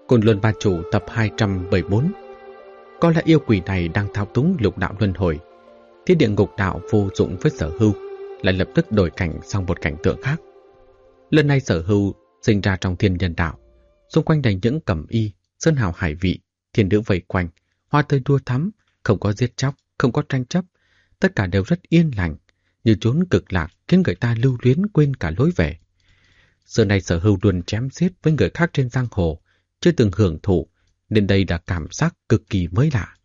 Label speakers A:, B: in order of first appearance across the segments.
A: Côn Luân Ba Chủ tập 274. Có lẽ yêu quỷ này đang thao túng lục đạo luân hồi. Thiên địa ngục đạo vô dụng với Sở Hưu, lại lập tức đổi cảnh sang một cảnh tượng khác. Lần này Sở Hưu sinh ra trong thiên nhân đạo, xung quanh đầy những cẩm y, sơn hào hải vị, thiên nữ vây quanh, hoa tươi đua thắm, không có giết chóc, không có tranh chấp, tất cả đều rất yên lành, như chốn cực lạc khiến người ta lưu luyến quên cả lối về. Giờ này Sở Hưu luôn chém giết với người khác trên giang hồ, chưa từng hưởng thụ, nên đây là cảm giác cực kỳ mới lạ.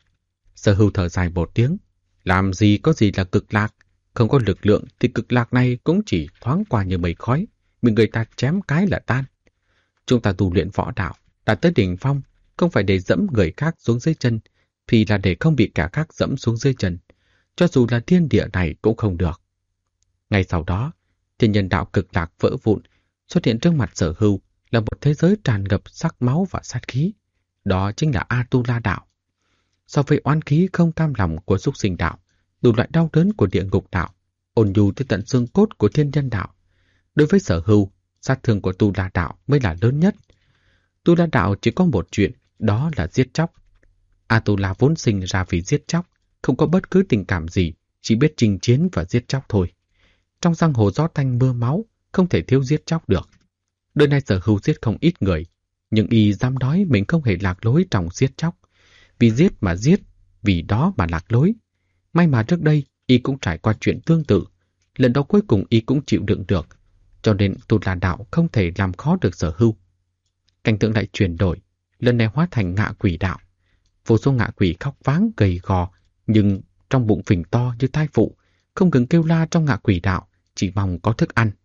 A: Sở Hưu thở dài một tiếng, làm gì có gì là cực lạc, không có lực lượng thì cực lạc này cũng chỉ thoáng qua như mây khói, bị người ta chém cái là tan. Chúng ta tu luyện võ đạo, đã tới đỉnh phong, không phải để dẫm người khác xuống dưới chân, thì là để không bị kẻ khác dẫm xuống dưới chân, cho dù là thiên địa này cũng không được. Ngay sau đó, thiên nhân đạo cực lạc vỡ vụn, xuất hiện trước mặt Sở Hưu là một thế giới tràn ngập sắc máu và sát khí. Đó chính là A-tu-la đạo. So với oán khí không cam lòng của súc sinh đạo, đủ loại đau đớn của địa ngục đạo, ôn nhu tới tận xương cốt của thiên nhân đạo, đối với Sở Hưu, sát thương của tu-la đạo mới là lớn nhất. Tu-la đạo chỉ có một chuyện, đó là giết chóc. A-tu-la vốn sinh ra vì giết chóc, không có bất cứ tình cảm gì, chỉ biết chinh chiến và giết chóc thôi. Trong giang hồ gió tanh mưa máu, không thể thiếu giết chóc được. Đời này Sở Hưu giết không ít người, nhưng y dám nói mình không hề lạc lối trong giết chóc. Vì giết mà giết, vì đó mà lạc lối. May mà trước đây y cũng trải qua chuyện tương tự, lần đó cuối cùng y cũng chịu đựng được, cho nên tu-la đạo không thể làm khó được Sở Hưu. Cảnh tượng lại chuyển đổi, lần này hóa thành ngạ quỷ đạo. Vô số ngạ quỷ khóc váng gầy gò, nhưng trong bụng phình to như thai phụ, không ngừng kêu la trong ngạ quỷ đạo, chỉ mong có thức ăn.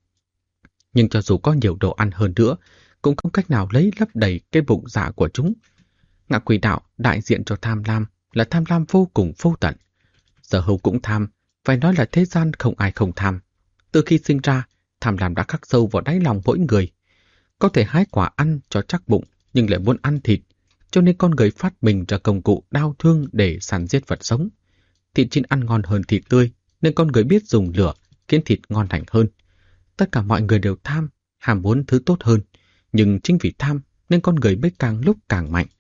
A: Nhưng cho dù có nhiều đồ ăn hơn nữa, cũng không cách nào lấy lấp đầy cái bụng dạ của chúng. Ngạ quỷ đạo đại diện cho tham lam, là tham lam vô cùng vô tận. Sở Hưu cũng tham, phải nói là thế gian không ai không tham. Từ khi sinh ra, tham lam đã khắc sâu vào đáy lòng mỗi người. Có thể hái quả ăn cho chắc bụng, nhưng lại muốn ăn thịt, cho nên con người phát minh ra công cụ đao thương để săn giết vật sống. Thịt chín ăn ngon hơn thịt tươi, nên con người biết dùng lửa, khiến thịt ngon lành hơn. Tất cả mọi người đều tham, ham muốn thứ tốt hơn, nhưng chính vì tham nên con người mới càng lúc càng mạnh.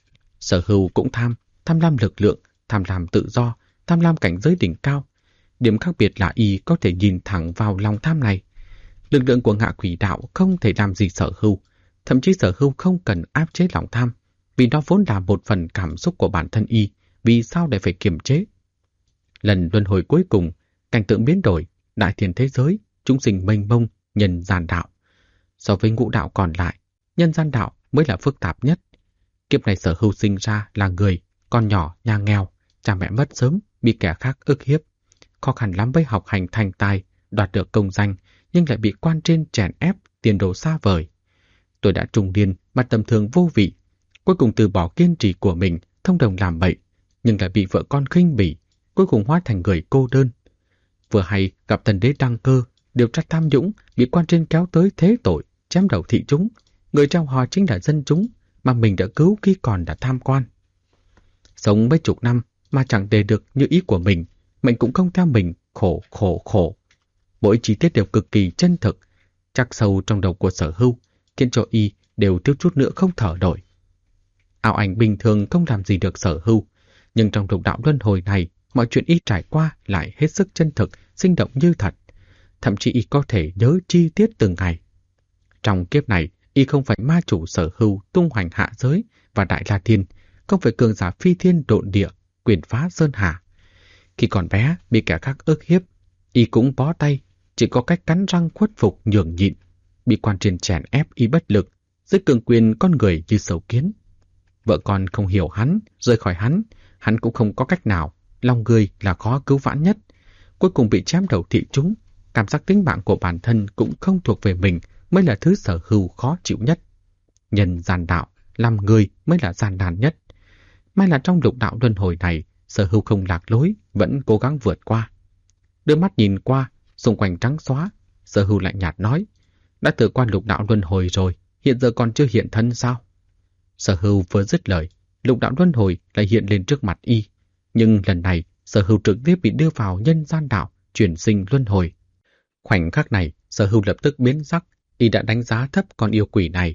A: Sở Hưu cũng tham, tham lam lực lượng, tham lam tự do, tham lam cảnh giới đỉnh cao. Điểm khác biệt là y có thể nhìn thẳng vào lòng tham này. Lực lượng của ngạ quỷ đạo không thể làm gì Sở Hưu, thậm chí Sở Hưu không cần áp chế lòng tham, vì nó vốn là một phần cảm xúc của bản thân y, vì sao để phải kiềm chế. Lần luân hồi cuối cùng, cảnh tượng biến đổi, đại thiên thế giới, chúng sinh mênh mông, nhân gian đạo. So với ngũ đạo còn lại, nhân gian đạo mới là phức tạp nhất. Kiếp này Sở Hưu sinh ra là người, con nhỏ, nhà nghèo, cha mẹ mất sớm, bị kẻ khác ức hiếp. Khó khăn lắm với học hành thành tài, đoạt được công danh, nhưng lại bị quan trên chèn ép, tiền đồ xa vời. Tôi đã trung niên mà tầm thường vô vị, cuối cùng từ bỏ kiên trì của mình, thông đồng làm bậy, nhưng lại bị vợ con khinh bỉ, cuối cùng hóa thành người cô đơn. Vừa hay gặp thần đế đăng cơ, điều tra tham nhũng, bị quan trên kéo tới thế tội, chém đầu thị chúng. Người trao hò chính là dân chúng, mà mình đã cứu khi còn là tham quan. Sống mấy chục năm mà chẳng để được như ý của mình cũng không theo mình, khổ. Mỗi chi tiết đều cực kỳ chân thực, chắc sâu trong đầu của Sở Hưu, khiến cho y đều thiếu chút nữa không thở nổi. Ảo ảnh bình thường không làm gì được Sở Hưu, nhưng trong lục đạo luân hồi này, mọi chuyện y trải qua lại hết sức chân thực, sinh động như thật. Thậm chí y có thể nhớ chi tiết từng ngày. Trong kiếp này, y không phải ma chủ Sở Hưu tung hoành hạ giới và Đại La Thiên, không phải cường giả phi thiên độn địa, quyền phá sơn hà. Khi còn bé, bị kẻ khác ức hiếp, y cũng bó tay, chỉ có cách cắn răng khuất phục nhường nhịn. Bị quan trên chèn ép y bất lực, dưới cường quyền con người như sâu kiến. Vợ con không hiểu hắn, rời khỏi hắn cũng không có cách nào, lòng người là khó cứu vãn nhất. Cuối cùng bị chém đầu thị chúng, cảm giác tính mạng của bản thân cũng không thuộc về mình mới là thứ Sở Hưu khó chịu nhất. Nhân gian đạo, làm người mới là gian nan nhất. May là trong lục đạo luân hồi này, Sở Hưu không lạc lối, vẫn cố gắng vượt qua. Đưa mắt nhìn qua, xung quanh trắng xóa, Sở Hưu lạnh nhạt nói, đã từ qua lục đạo luân hồi rồi, hiện giờ còn chưa hiện thân sao? Sở Hưu vừa dứt lời, lục đạo luân hồi lại hiện lên trước mặt y, nhưng lần này Sở Hưu trực tiếp bị đưa vào nhân gian đạo, chuyển sinh luân hồi. Khoảnh khắc này, Sở Hưu lập tức biến sắc, y đã đánh giá thấp con yêu quỷ này,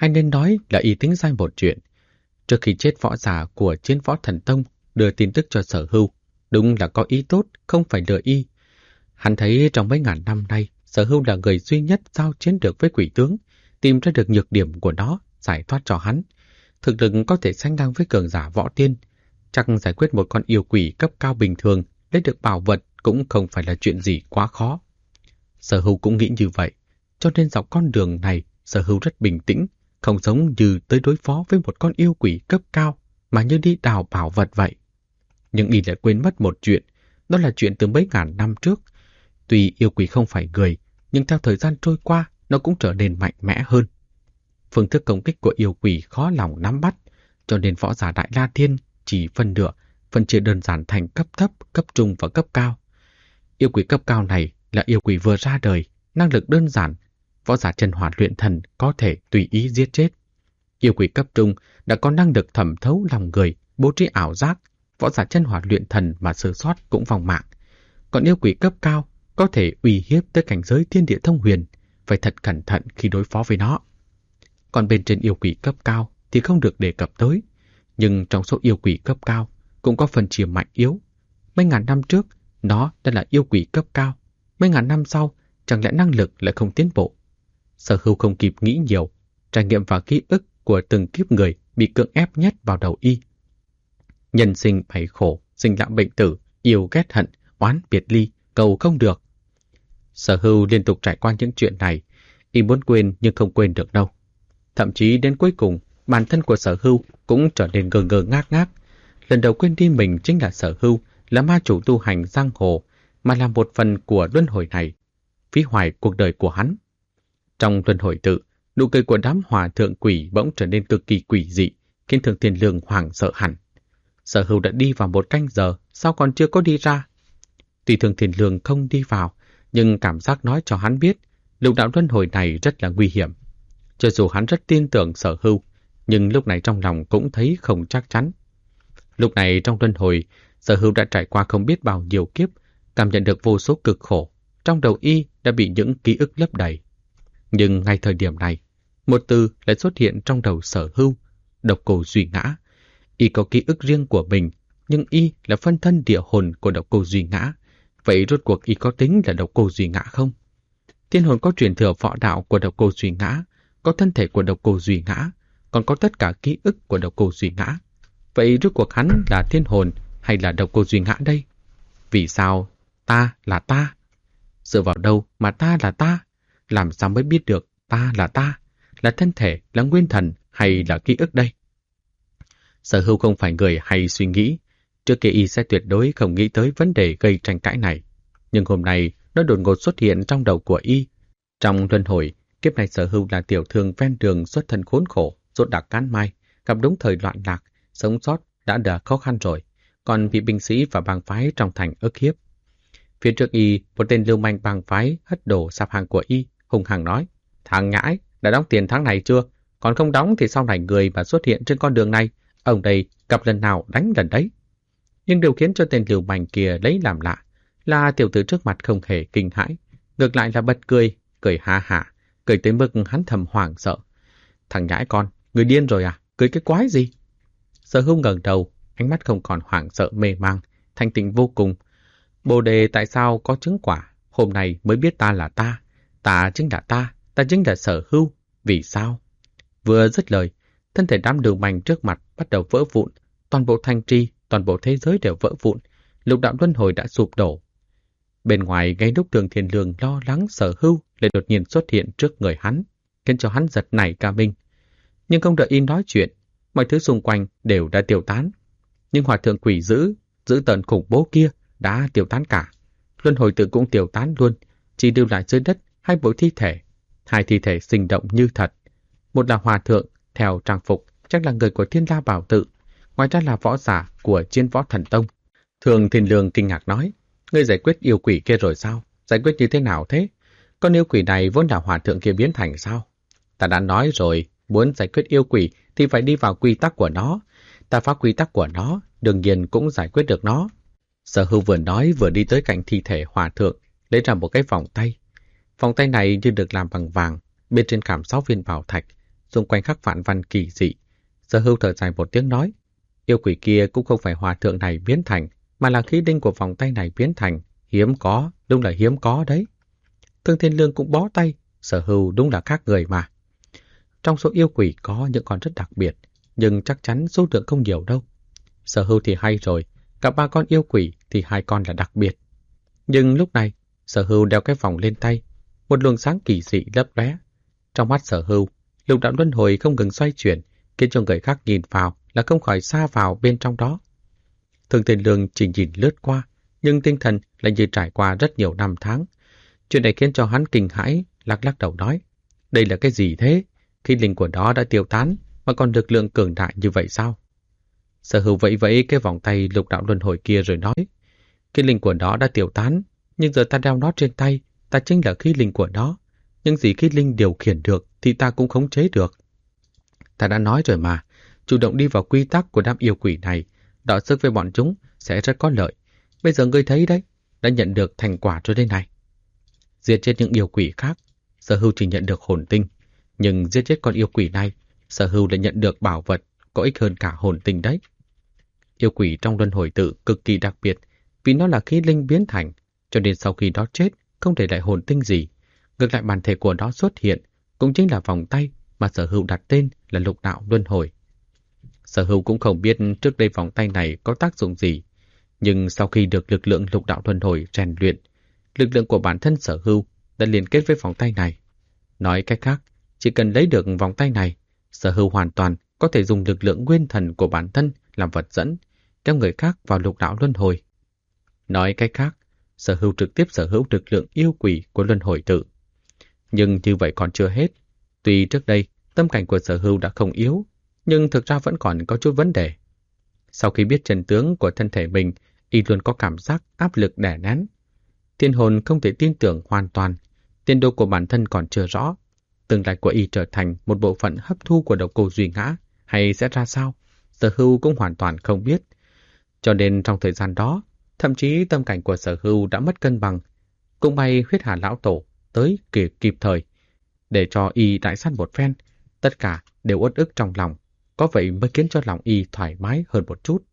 A: hay nên nói là y tính sai một chuyện. Trước khi chết, võ giả của Chiến Võ Thần Tông đưa tin tức cho Sở Hưu, đúng là có ý tốt, không phải lừa y. Hắn thấy trong mấy ngàn năm nay, Sở Hưu là người duy nhất giao chiến được với quỷ tướng, tìm ra được nhược điểm của nó, giải thoát cho hắn. Thực lực có thể sánh ngang với cường giả võ tiên, chắc giải quyết một con yêu quỷ cấp cao bình thường, lấy được bảo vật cũng không phải là chuyện gì quá khó. Sở Hưu cũng nghĩ như vậy, cho nên dọc con đường này, Sở Hưu rất bình tĩnh, không giống như tới đối phó với một con yêu quỷ cấp cao, mà như đi đào bảo vật vậy. Nhưng y lại quên mất một chuyện, đó là chuyện từ mấy ngàn năm trước. Tuy yêu quỷ không phải người, nhưng theo thời gian trôi qua, nó cũng trở nên mạnh mẽ hơn. Phương thức công kích của yêu quỷ khó lòng nắm bắt, cho nên võ giả Đại La Thiên chỉ phân chia đơn giản thành cấp thấp, cấp trung và cấp cao. Yêu quỷ cấp cao này là yêu quỷ vừa ra đời, năng lực đơn giản, võ giả chân hỏa luyện thần có thể tùy ý giết chết. Yêu quỷ cấp trung đã có năng lực thẩm thấu lòng người, bố trí ảo giác, võ giả chân hỏa luyện thần mà sơ sót cũng vong mạng. Còn yêu quỷ cấp cao có thể uy hiếp tới cảnh giới thiên địa thông huyền, phải thật cẩn thận khi đối phó với nó. Còn bên trên yêu quỷ cấp cao thì không được đề cập tới, nhưng trong số yêu quỷ cấp cao cũng có phần chia mạnh yếu. Mấy ngàn năm trước, nó đã là yêu quỷ cấp cao, mấy ngàn năm sau, chẳng lẽ năng lực lại không tiến bộ? Sở Hưu không kịp nghĩ nhiều, trải nghiệm và ký ức của từng kiếp người bị cưỡng ép nhét vào đầu y. Nhân sinh bảy khổ, sinh lão bệnh tử, yêu ghét hận, oán biệt ly, cầu không được. Sở Hưu liên tục trải qua những chuyện này, y muốn quên nhưng không quên được đâu. Thậm chí đến cuối cùng, bản thân của Sở Hưu cũng trở nên ngơ ngơ ngác ngác. Lần đầu quên đi mình chính là Sở Hưu, là ma chủ tu hành giang hồ, mà là một phần của luân hồi này, phí hoài cuộc đời của hắn. Trong luân hồi tự, nụ cười của đám hòa thượng quỷ bỗng trở nên cực kỳ quỷ dị, khiến Thường Thiên Lương hoảng sợ hẳn. Sở Hưu đã đi vào 1 canh giờ, sao còn chưa có đi ra? Tuy Thường Thiên Lương không đi vào, nhưng cảm giác nói cho hắn biết, lục đạo luân hồi này rất là nguy hiểm. Cho dù hắn rất tin tưởng Sở Hưu, nhưng lúc này trong lòng cũng thấy không chắc chắn. Lúc này trong luân hồi, Sở Hưu đã trải qua không biết bao nhiêu kiếp, cảm nhận được vô số cực khổ, trong đầu y đã bị những ký ức lấp đầy. Nhưng ngay thời điểm này, một từ lại xuất hiện trong đầu Sở Hưu, độc cô Duy Ngã. Y có ký ức riêng của mình, nhưng y là phân thân địa hồn của độc cô Duy Ngã. Vậy rốt cuộc y có tính là độc cô Duy Ngã không? Thiên hồn có truyền thừa võ đạo của độc cô Duy Ngã, có thân thể của độc cô Duy Ngã, còn có tất cả ký ức của độc cô Duy Ngã. Vậy rốt cuộc hắn là thiên hồn hay là độc cô Duy Ngã đây? Vì sao ta là ta? Dựa vào đâu mà ta là ta? Làm sao mới biết được ta, là thân thể, là nguyên thần hay là ký ức đây? Sở Hưu không phải người hay suy nghĩ, trước kia y sẽ tuyệt đối không nghĩ tới vấn đề gây tranh cãi này. Nhưng hôm nay nó đột ngột xuất hiện trong đầu của y. Trong luân hồi, kiếp này Sở Hưu là tiểu thương ven đường xuất thân khốn khổ, rốt đặc cán mai, gặp đúng thời loạn lạc, sống sót đã đỡ khó khăn rồi, còn bị binh sĩ và bang phái trong thành ức hiếp. Phía trước y, một tên lưu manh bang phái hất đổ sạp hàng của y, hung hăng nói: "Thằng nhãi, đã đóng tiền tháng này chưa? Còn không đóng thì sau này người mà xuất hiện trên con đường này, ông đây gặp lần nào đánh lần đấy." Nhưng điều khiến cho tên lưu manh kia lấy làm lạ là tiểu tử trước mặt không hề kinh hãi, ngược lại là bật cười, cười ha hả, cười tới mức hắn thầm hoảng sợ. "Thằng nhãi con, người điên rồi à? Cười cái quái gì?" Sở Hưu ngẩng đầu, ánh mắt không còn hoảng sợ mê mang, thanh tịnh vô cùng. "Bồ đề tại sao có chứng quả? Hôm nay mới biết ta là ta chính là ta chính là Sở Hưu. Vì sao?" Vừa dứt lời, thân thể đám lưu manh trước mặt bắt đầu vỡ vụn, toàn bộ thanh tri, toàn bộ thế giới đều vỡ vụn, lục đạo luân hồi đã sụp đổ. Bên ngoài, ngay lúc Thường Thiên Lương lo lắng Sở Hưu lại đột nhiên xuất hiện trước người hắn, khiến cho hắn giật nảy cả mình. Nhưng không đợi y nói chuyện, mọi thứ xung quanh đều đã tiêu tán. Nhưng hòa thượng quỷ dữ tợn khủng bố kia đã tiêu tán cả. Luân hồi tự cũng tiêu tán luôn, chỉ lưu lại dưới đất 2 bộ thi thể. 2 thi thể sinh động như thật. Một là hòa thượng, theo trang phục, chắc là người của Thiên La Bảo Tự. Ngoài ra là võ giả của Chiến Võ Thần Tông. Thường Thiên Lương kinh ngạc nói: "Ngươi giải quyết yêu quỷ kia rồi sao? Giải quyết như thế nào thế? Con yêu quỷ này vốn là hòa thượng kia biến thành sao?" "Ta đã nói rồi, muốn giải quyết yêu quỷ thì phải đi vào quy tắc của nó. Ta phá quy tắc của nó, đương nhiên cũng giải quyết được nó." Sở Hưu vừa nói vừa đi tới cạnh thi thể hòa thượng, lấy ra một cái vòng tay. Vòng tay này như được làm bằng vàng, bên trên khảm 6 viên bảo thạch, xung quanh khắc vạn văn kỳ dị. Sở Hưu thở dài một tiếng nói, yêu quỷ kia cũng không phải hòa thượng này biến thành, mà là khí linh của vòng tay này biến thành. Hiếm có, đúng là hiếm có đấy. Thương Thiên Lương cũng bó tay, Sở Hưu đúng là khác người mà. Trong số yêu quỷ có những con rất đặc biệt, nhưng chắc chắn số lượng không nhiều đâu. Sở Hưu thì hay rồi, cả 3 con yêu quỷ thì 2 con là đặc biệt. Nhưng lúc này, Sở Hưu đeo cái vòng lên tay, một luồng sáng kỳ dị lấp lóe. Trong mắt Sở Hưu, lục đạo luân hồi không ngừng xoay chuyển, khiến cho người khác nhìn vào là không khỏi xa vào bên trong đó. Thương Thiên Lương chỉ nhìn lướt qua, nhưng tinh thần lại như trải qua rất nhiều năm tháng. Chuyện này khiến cho hắn kinh hãi, lắc lắc đầu nói, đây là cái gì thế? Khi linh của đó đã tiêu tán, mà còn lực lượng cường đại như vậy sao? Sở Hưu vẫy vẫy cái vòng tay lục đạo luân hồi kia rồi nói, khí linh của đó đã tiêu tán, nhưng giờ ta đeo nó trên tay, ta chính là khí linh của nó. Nhưng gì khí linh điều khiển được thì ta cũng khống chế được. Ta đã nói rồi mà, chủ động đi vào quy tắc của đám yêu quỷ này, đọ sức với bọn chúng sẽ rất có lợi. Bây giờ ngươi thấy đấy, đã nhận được thành quả rồi đây này. Giết chết những yêu quỷ khác, Sở Hưu chỉ nhận được hồn tinh, nhưng giết chết con yêu quỷ này, Sở Hưu lại nhận được bảo vật có ích hơn cả hồn tinh đấy. Yêu quỷ trong luân hồi tự cực kỳ đặc biệt, vì nó là khí linh biến thành, cho nên sau khi nó chết không để lại hồn tinh gì. Ngược lại bản thể của nó xuất hiện, cũng chính là vòng tay mà Sở Hưu đặt tên là lục đạo luân hồi. Sở Hưu cũng không biết trước đây vòng tay này có tác dụng gì, nhưng sau khi được lực lượng lục đạo luân hồi rèn luyện, lực lượng của bản thân Sở Hưu đã liên kết với vòng tay này. Nói cách khác, chỉ cần lấy được vòng tay này, Sở Hưu hoàn toàn có thể dùng lực lượng nguyên thần của bản thân làm vật dẫn, kéo người khác vào lục đạo luân hồi. Nói cách khác, Sở Hưu trực tiếp sở hữu lực lượng yêu quỷ của luân hồi tự. Nhưng như vậy còn chưa hết. Tuy trước đây tâm cảnh của Sở Hưu đã không yếu, nhưng thực ra vẫn còn có chút vấn đề. Sau khi biết chân tướng của thân thể mình, y luôn có cảm giác áp lực đè nén. Thiên hồn không thể tin tưởng hoàn toàn, tiền đồ của bản thân còn chưa rõ. Tương lai của y trở thành một bộ phận hấp thu của độc cô Duy Ngã hay sẽ ra sao, Sở Hưu cũng hoàn toàn không biết. Cho nên trong thời gian đó, thậm chí tâm cảnh của Sở Hưu đã mất cân bằng. Cũng may huyết hà lão tổ tới kịp thời, để cho y đại săn một phen. Tất cả đều uất ức trong lòng, có vậy mới khiến cho lòng y thoải mái hơn một chút.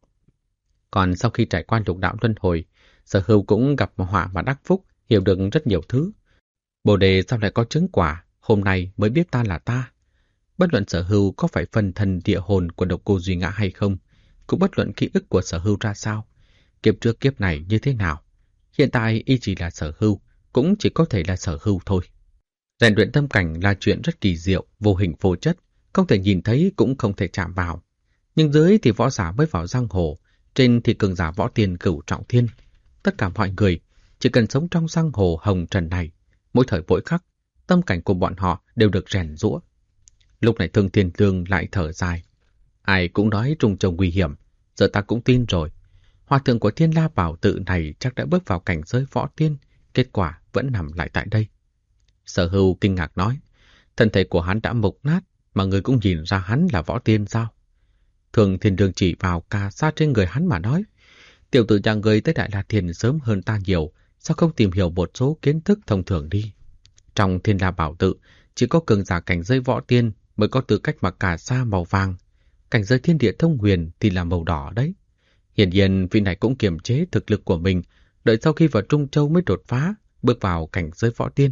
A: Còn sau khi trải qua lục đạo luân hồi, Sở Hưu cũng gặp họa và đắc phúc, hiểu được rất nhiều thứ. Bồ đề sao lại có trứng quả, hôm nay mới biết ta là ta. Bất luận Sở Hưu có phải phần thân địa hồn của độc cô Duy Ngã hay không, cũng bất luận ký ức của Sở Hưu ra sao, kiếp trước kiếp này như thế nào, hiện tại y chỉ là Sở Hưu, cũng chỉ có thể là Sở Hưu thôi. Rèn luyện tâm cảnh là chuyện rất kỳ diệu, vô hình vô chất, không thể nhìn thấy cũng không thể chạm vào. Nhưng dưới thì võ giả mới vào giang hồ, trên thì cường giả võ tiên cửu trọng thiên. Tất cả mọi người chỉ cần sống trong giang hồ hồng trần này, mỗi thời mỗi khắc, tâm cảnh của bọn họ đều được rèn giũa. Lúc này Thương Thiên Lương lại thở dài. Ai cũng nói trùng trùng nguy hiểm, giờ ta cũng tin rồi. Hòa thượng của Thiên La Bảo Tự này chắc đã bước vào cảnh giới võ tiên, kết quả vẫn nằm lại tại đây. Sở Hưu kinh ngạc nói, thân thể của hắn đã mục nát, mà người cũng nhìn ra hắn là võ tiên sao? Thường Thiên Lương chỉ vào cà sa trên người hắn mà nói, tiểu tử nhà người tới Đại La Thiên sớm hơn ta nhiều, sao không tìm hiểu một số kiến thức thông thường đi? Trong Thiên La Bảo Tự, chỉ có cường giả cảnh giới võ tiên mới có tư cách mặc cà sa màu vàng, cảnh giới thiên địa thông huyền thì là màu đỏ đấy. Hiển nhiên vị này cũng kiềm chế thực lực của mình, đợi sau khi vào Trung Châu mới đột phá, bước vào cảnh giới võ tiên.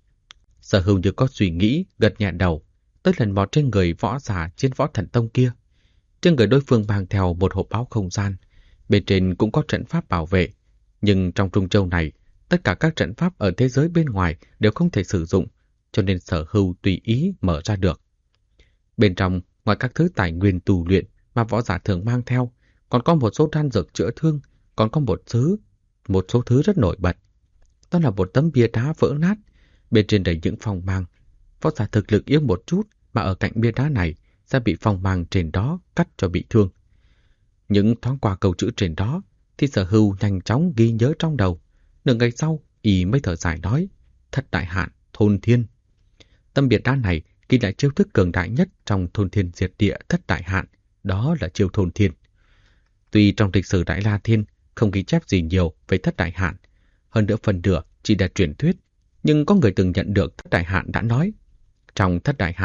A: Sở Hưu như có suy nghĩ, gật nhẹ đầu, tới lần mò trên người võ giả trên Võ Thần Tông kia. Trên người đối phương mang theo một hộp báo không gian, bên trên cũng có trận pháp bảo vệ, nhưng trong Trung Châu này, tất cả các trận pháp ở thế giới bên ngoài đều không thể sử dụng, cho nên Sở Hưu tùy ý mở ra được. Bên trong, ngoài các thứ tài nguyên tu luyện mà võ giả thường mang theo, còn có một số đan dược chữa thương, còn có một số thứ rất nổi bật. Đó là một tấm bia đá vỡ nát, bên trên đầy những phong mang. Võ giả thực lực yếu một chút mà ở cạnh bia đá này sẽ bị phong mang trên đó cắt cho bị thương. Những thoáng qua câu chữ trên đó thì Sở Hưu nhanh chóng ghi nhớ trong đầu. Nửa ngày sau, y mới thở dài nói, thất đại hạn, thôn thiên. Tấm bia đá này ghi lại chiêu thức cường đại nhất trong thôn thiên diệt địa thất đại hạn, đó là chiêu thôn thiên. Tuy trong lịch sử Đại La Thiên không ghi chép gì nhiều về thất đại hạn, hơn nữa phần nửa chỉ là truyền thuyết, nhưng có người từng nhận được thất đại hạn đã nói, trong thất đại hạn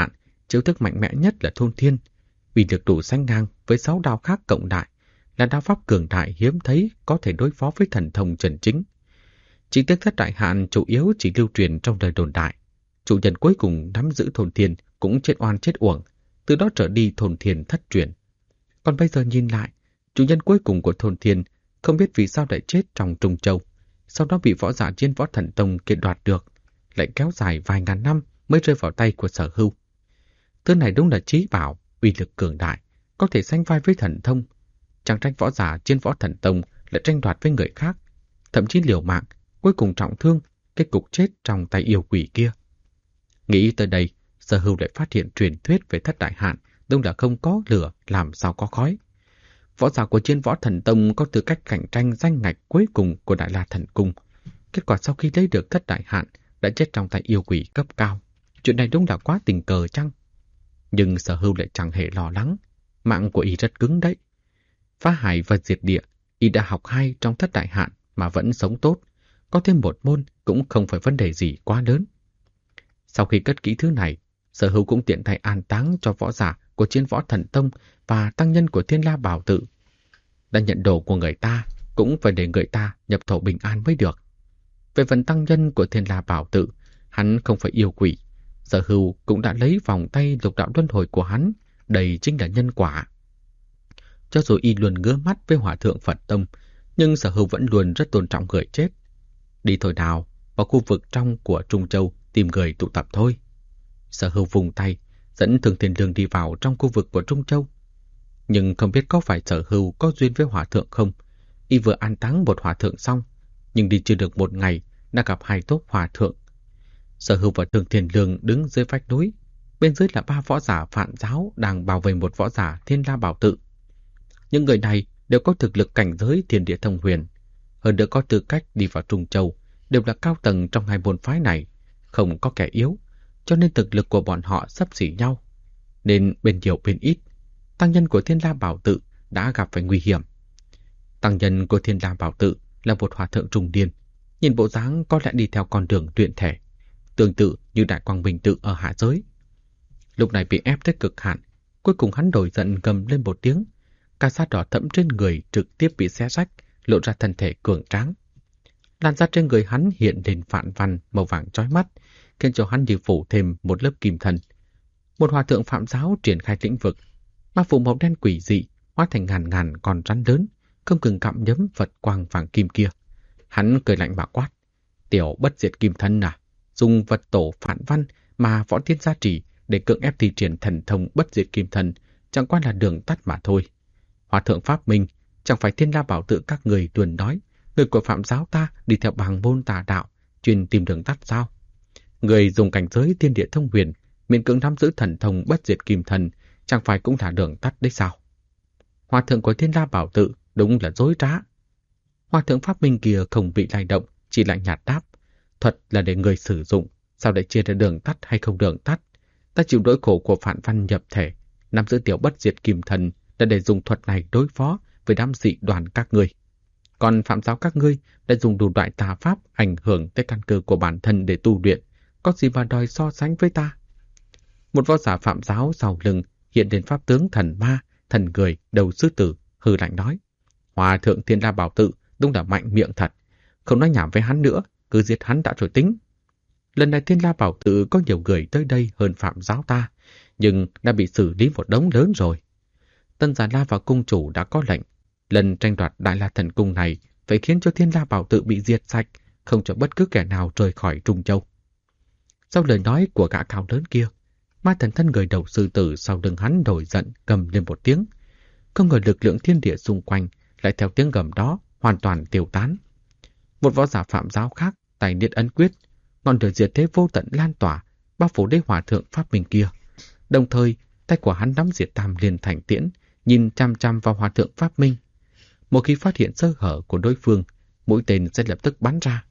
A: chiêu thức mạnh mẽ nhất là thôn thiên, uy lực đủ sánh ngang với 6 đao khác cộng lại, là đao pháp cường đại hiếm thấy có thể đối phó với thần thông chân chính. Chi tiết thất đại hạn chủ yếu chỉ lưu truyền trong lời đồn đại. Chủ nhân cuối cùng nắm giữ thôn thiên cũng chết oan chết uổng, từ đó trở đi thôn thiên thất truyền. Còn bây giờ nhìn lại, chủ nhân cuối cùng của thôn thiên không biết vì sao lại chết trong Trung Châu, sau đó bị võ giả Chiến Võ Thần Tông kia đoạt được, lại kéo dài vài ngàn năm mới rơi vào tay của Sở Hưu. Thứ này đúng là trí bảo, uy lực cường đại, có thể sánh vai với thần thông. Chẳng trách võ giả Chiến Võ Thần Tông lại tranh đoạt với người khác, thậm chí liều mạng, cuối cùng trọng thương, kết cục chết trong tay yêu quỷ kia. Nghĩ tới đây, Sở Hưu lại phát hiện truyền thuyết về thất đại hạn, đúng là không có lửa làm sao có khói. Võ giả của Chiến Võ Thần Tông có tư cách cạnh tranh danh ngạch cuối cùng của Đại La Thần Cung. Kết quả sau khi lấy được thất đại hạn đã chết trong tay yêu quỷ cấp cao. Chuyện này đúng là quá tình cờ chăng? Nhưng Sở Hưu lại chẳng hề lo lắng. Mạng của y rất cứng đấy. Phá hải và diệt địa, y đã học 2 trong thất đại hạn mà vẫn sống tốt. Có thêm một môn cũng không phải vấn đề gì quá lớn. Sau khi cất kỹ thứ này, Sở Hưu cũng tiện tay an táng cho võ giả của Chiến Võ Thần Tông và tăng nhân của Thiên La Bảo Tự. Đã nhận đồ của người ta, cũng phải để người ta nhập thổ bình an mới được. Về phần tăng nhân của Thiên La Bảo Tự, hắn không phải yêu quỷ. Sở Hưu cũng đã lấy vòng tay lục đạo luân hồi của hắn, đây chính là nhân quả. Cho dù y luôn ngứa mắt với Hòa Thượng Phật Tông, nhưng Sở Hưu vẫn luôn rất tôn trọng người chết. Đi thôi nào, vào khu vực trong của Trung Châu tìm người tụ tập thôi. Sở Hưu vùng tay, dẫn Thường Thiên Lương đi vào trong khu vực của Trung Châu. Nhưng không biết có phải Sở Hưu có duyên với Hòa Thượng không? Y vừa an táng một Hòa Thượng xong, nhưng đi chưa được một ngày đã gặp 2 tốp Hòa Thượng. Sở Hưu và Thường Thiên Lương đứng dưới vách núi, bên dưới là 3 võ giả Phạn giáo đang bảo vệ một võ giả Thiên La Bảo Tự. Những người này đều có thực lực cảnh giới Thiên Địa Thông Huyền, hơn nữa có tư cách đi vào Trung Châu, đều là cao tầng trong 2 môn phái này, không có kẻ yếu, cho nên thực lực của bọn họ xấp xỉ nhau. Nên bên nhiều bên ít, tăng nhân của Thiên La Bảo Tự đã gặp phải nguy hiểm. Tăng nhân của Thiên La Bảo Tự là một hòa thượng trung niên, nhìn bộ dáng có lẽ đi theo con đường luyện thể, tương tự như Đại Quang Minh Tự ở hạ giới. Lúc này bị ép tới cực hạn, cuối cùng hắn nổi giận gầm lên một tiếng, cả da đỏ thẫm trên người trực tiếp bị xé rách, lộ ra thân thể cường tráng. Làn da trên người hắn hiện lên phản văn màu vàng chói mắt, khiến cho hắn như phủ thêm một lớp kim thần. Một hòa thượng Phạm giáo triển khai lĩnh vực, ma phủ màu đen quỷ dị hóa thành ngàn ngàn con rắn lớn, không ngừng gặm nhấm Phật quang vàng kim kia. Hắn cười lạnh mà quát: "Tiểu bất diệt kim thân à, dùng vật tổ phản văn mà võ tiên gia trì để cưỡng ép thi triển thần thông bất diệt kim thân, chẳng qua là đường tắt mà thôi. Hòa thượng Pháp Minh, chẳng phải Thiên La Bảo Tự các người tuần nói, người của Phạm giáo ta đi theo bàng môn tà đạo, chuyên tìm đường tắt sao? Người dùng cảnh giới Thiên Địa Thông Huyền, miễn cưỡng nắm giữ thần thông bất diệt kim thân, chẳng phải cũng là đường tắt đấy sao?" Hòa thượng của Thiên La Bảo Tự đúng là dối trá. Hòa thượng Pháp Minh kia không bị lay động, chỉ lạnh nhạt đáp: "Thuật là để người sử dụng, sao lại chia ra đường tắt hay không đường tắt? Ta chịu nỗi khổ của phản văn nhập thể, nắm giữ tiểu bất diệt kim thần là để dùng thuật này đối phó với đám dị đoàn các ngươi. Còn Phạm giáo các ngươi đã dùng đủ loại tà pháp ảnh hưởng tới căn cơ của bản thân để tu luyện, có gì mà đòi so sánh với ta?" Một võ giả Phạm giáo sau lưng hiện lên pháp tướng thần ma, thần người, đầu sư tử, hừ lạnh nói: "Hòa thượng Thiên La Bảo Tự đúng là mạnh miệng thật, không nói nhảm với hắn nữa, cứ giết hắn đã rồi tính." Lần này Thiên La Bảo Tự có nhiều người tới đây hơn Phạm giáo ta, nhưng đã bị xử lý một đống lớn rồi. Tân Già La và cung chủ đã có lệnh, lần tranh đoạt Đại La Thần Cung này phải khiến cho Thiên La Bảo Tự bị diệt sạch, không cho bất cứ kẻ nào rời khỏi Trung Châu. Sau lời nói của gã cao lớn kia, ma thần thân người đầu sư tử sau lưng hắn nổi giận gầm lên một tiếng. Không ngờ lực lượng thiên địa xung quanh lại theo tiếng gầm đó hoàn toàn tiêu tán. Một võ giả Phạm giáo khác tay niết ấn quyết, ngọn lửa diệt thế vô tận lan tỏa, bao phủ lấy hòa thượng Pháp Minh kia. Đồng thời, tay của hắn nắm diệt tam liên thành tiễn, nhìn chăm chăm vào hòa thượng Pháp Minh. Một khi phát hiện sơ hở của đối phương, mũi tên sẽ lập tức bắn ra.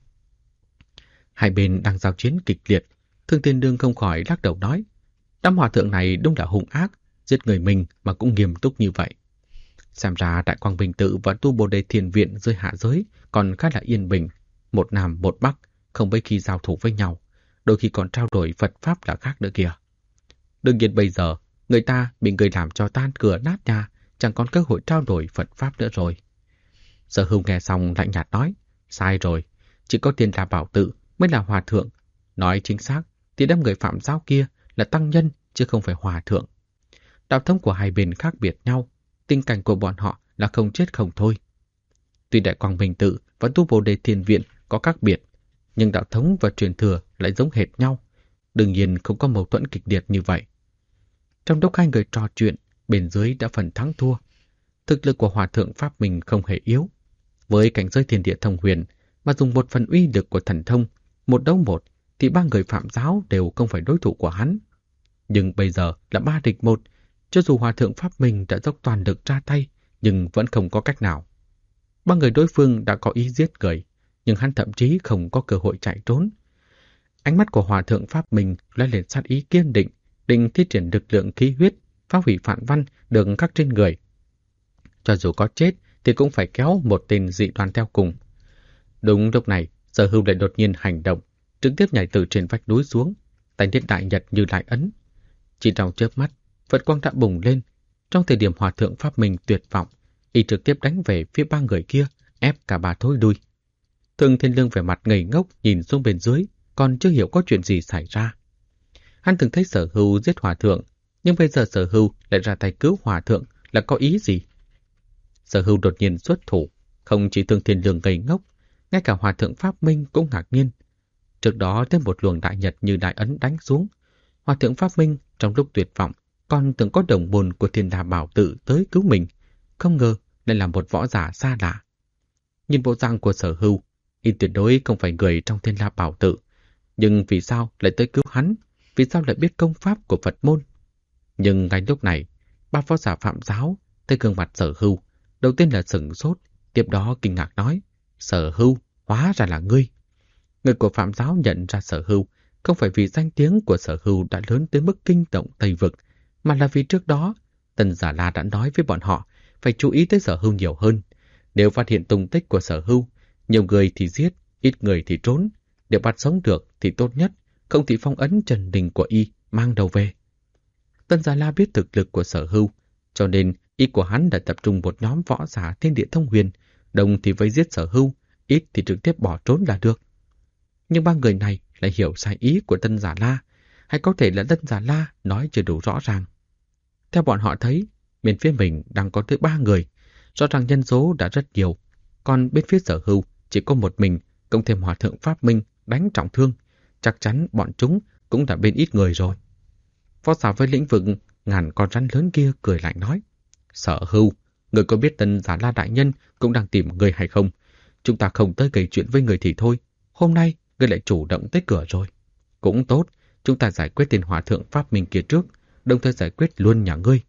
A: Hai bên đang giao chiến kịch liệt, Thương Thiên Đương không khỏi lắc đầu nói: "Đám hòa thượng này đúng là hung ác, giết người mình mà cũng nghiêm túc như vậy. Xem ra Đại Quang Minh Tự và Tu Bồ Đề Thiền Viện dưới hạ giới còn khá là yên bình, một Nam một Bắc, không mấy khi giao thủ với nhau, đôi khi còn trao đổi Phật Pháp là khác nữa kìa." Đương nhiên bây giờ, người ta bị người làm cho tan cửa nát nhà, chẳng còn cơ hội trao đổi Phật Pháp nữa rồi. Sở Hưu nghe xong lạnh nhạt nói, sai rồi, chỉ có Thiên La Bảo Tự mới là hòa thượng. Nói chính xác thì đám người phạm giáo kia là tăng nhân chứ không phải hòa thượng. Đạo thống của hai bên khác biệt nhau, tình cảnh của bọn họ là không chết không thôi. Tuy Đại Quang Minh Tự và Tu Bồ Đề Thiền Viện có khác biệt, nhưng đạo thống và truyền thừa lại giống hệt nhau, đương nhiên không có mâu thuẫn kịch liệt như vậy. Trong lúc hai người trò chuyện, bên dưới đã phần thắng thua. Thực lực của hòa thượng Pháp Minh không hề yếu. Với cảnh giới thiên địa thông huyền mà dùng một phần uy lực của thần thông, một đấu một, thì ba người phạm giáo đều không phải đối thủ của hắn. Nhưng bây giờ là 3 địch 1, cho dù hòa thượng Pháp Minh đã dốc toàn lực ra tay, nhưng vẫn không có cách nào. Ba người đối phương đã có ý giết người, nhưng hắn thậm chí không có cơ hội chạy trốn. Ánh mắt của hòa thượng Pháp Minh lóe lên sát ý kiên định, định thi triển lực lượng khí huyết, phá hủy phản văn được khắc trên người. Cho dù có chết thì cũng phải kéo một tên dị đoan theo cùng. Đúng lúc này, Sở Hưu lại đột nhiên hành động, trực tiếp nhảy từ trên vách núi xuống, tay niết đại nhật như đại ấn. Chỉ trong chớp mắt, Phật quang đã bùng lên. Trong thời điểm hòa thượng Pháp Minh tuyệt vọng, y trực tiếp đánh về phía ba người kia, ép cả ba thối đuôi. Thường Thiên Lương vẻ mặt ngây ngốc nhìn xuống bên dưới, còn chưa hiểu có chuyện gì xảy ra. Hắn từng thấy Sở Hưu giết hòa thượng, nhưng bây giờ Sở Hưu lại ra tay cứu hòa thượng là có ý gì? Sở Hưu đột nhiên xuất thủ, không chỉ Thường Thiên Lương ngây ngốc, ngay cả hòa thượng Pháp Minh cũng ngạc nhiên. Trước đó thêm một luồng đại nhật như đại ấn đánh xuống, hòa thượng Pháp Minh trong lúc tuyệt vọng còn từng có đồng môn của Thiên La Bảo Tự tới cứu mình, không ngờ lại là một võ giả xa lạ. Nhìn bộ dạng của Sở Hưu, y tuyệt đối không phải người trong Thiên La Bảo Tự, nhưng vì sao lại tới cứu hắn? Vì sao lại biết công pháp của Phật môn? Nhưng ngay lúc này, ba võ giả phạm giáo thấy gương mặt Sở Hưu, đầu tiên là sửng sốt, tiếp đó kinh ngạc nói: Sở Hưu, hóa ra là ngươi. Người của phạm giáo nhận ra Sở Hưu không phải vì danh tiếng của Sở Hưu đã lớn tới mức kinh động Tây Vực, mà là vì trước đó Tân Giả La đã nói với bọn họ phải chú ý tới Sở Hưu nhiều hơn. Nếu phát hiện tung tích của Sở Hưu, nhiều người thì giết, ít người thì trốn. Nếu bắt sống được thì tốt nhất, không thì phong ấn trần đình của y mang đầu về. Tân Giả La biết thực lực của Sở Hưu, cho nên ý của hắn đã tập trung một nhóm võ giả thiên địa thông huyền, đông thì vây giết Sở Hưu, ít thì trực tiếp bỏ trốn là được. Nhưng ba người này lại hiểu sai ý của Tân Giả La, hay có thể là Tân Giả La nói chưa đủ rõ ràng. Theo bọn họ thấy, bên phía mình đang có tới 3 người, rõ ràng nhân số đã rất nhiều, còn bên phía Sở Hưu chỉ có một mình, cộng thêm hòa thượng Pháp Minh đánh trọng thương, chắc chắn bọn chúng cũng đã bên ít người rồi. Võ giả với lĩnh vực ngàn con rắn lớn kia cười lạnh nói: Sở Hưu, người có biết Tân Giả La đại nhân cũng đang tìm người hay không? Chúng ta không tới gây chuyện với người thì thôi, hôm nay người lại chủ động tới cửa rồi. Cũng tốt, chúng ta giải quyết tên hòa thượng Pháp Minh kia trước, đồng thời giải quyết luôn nhà ngươi.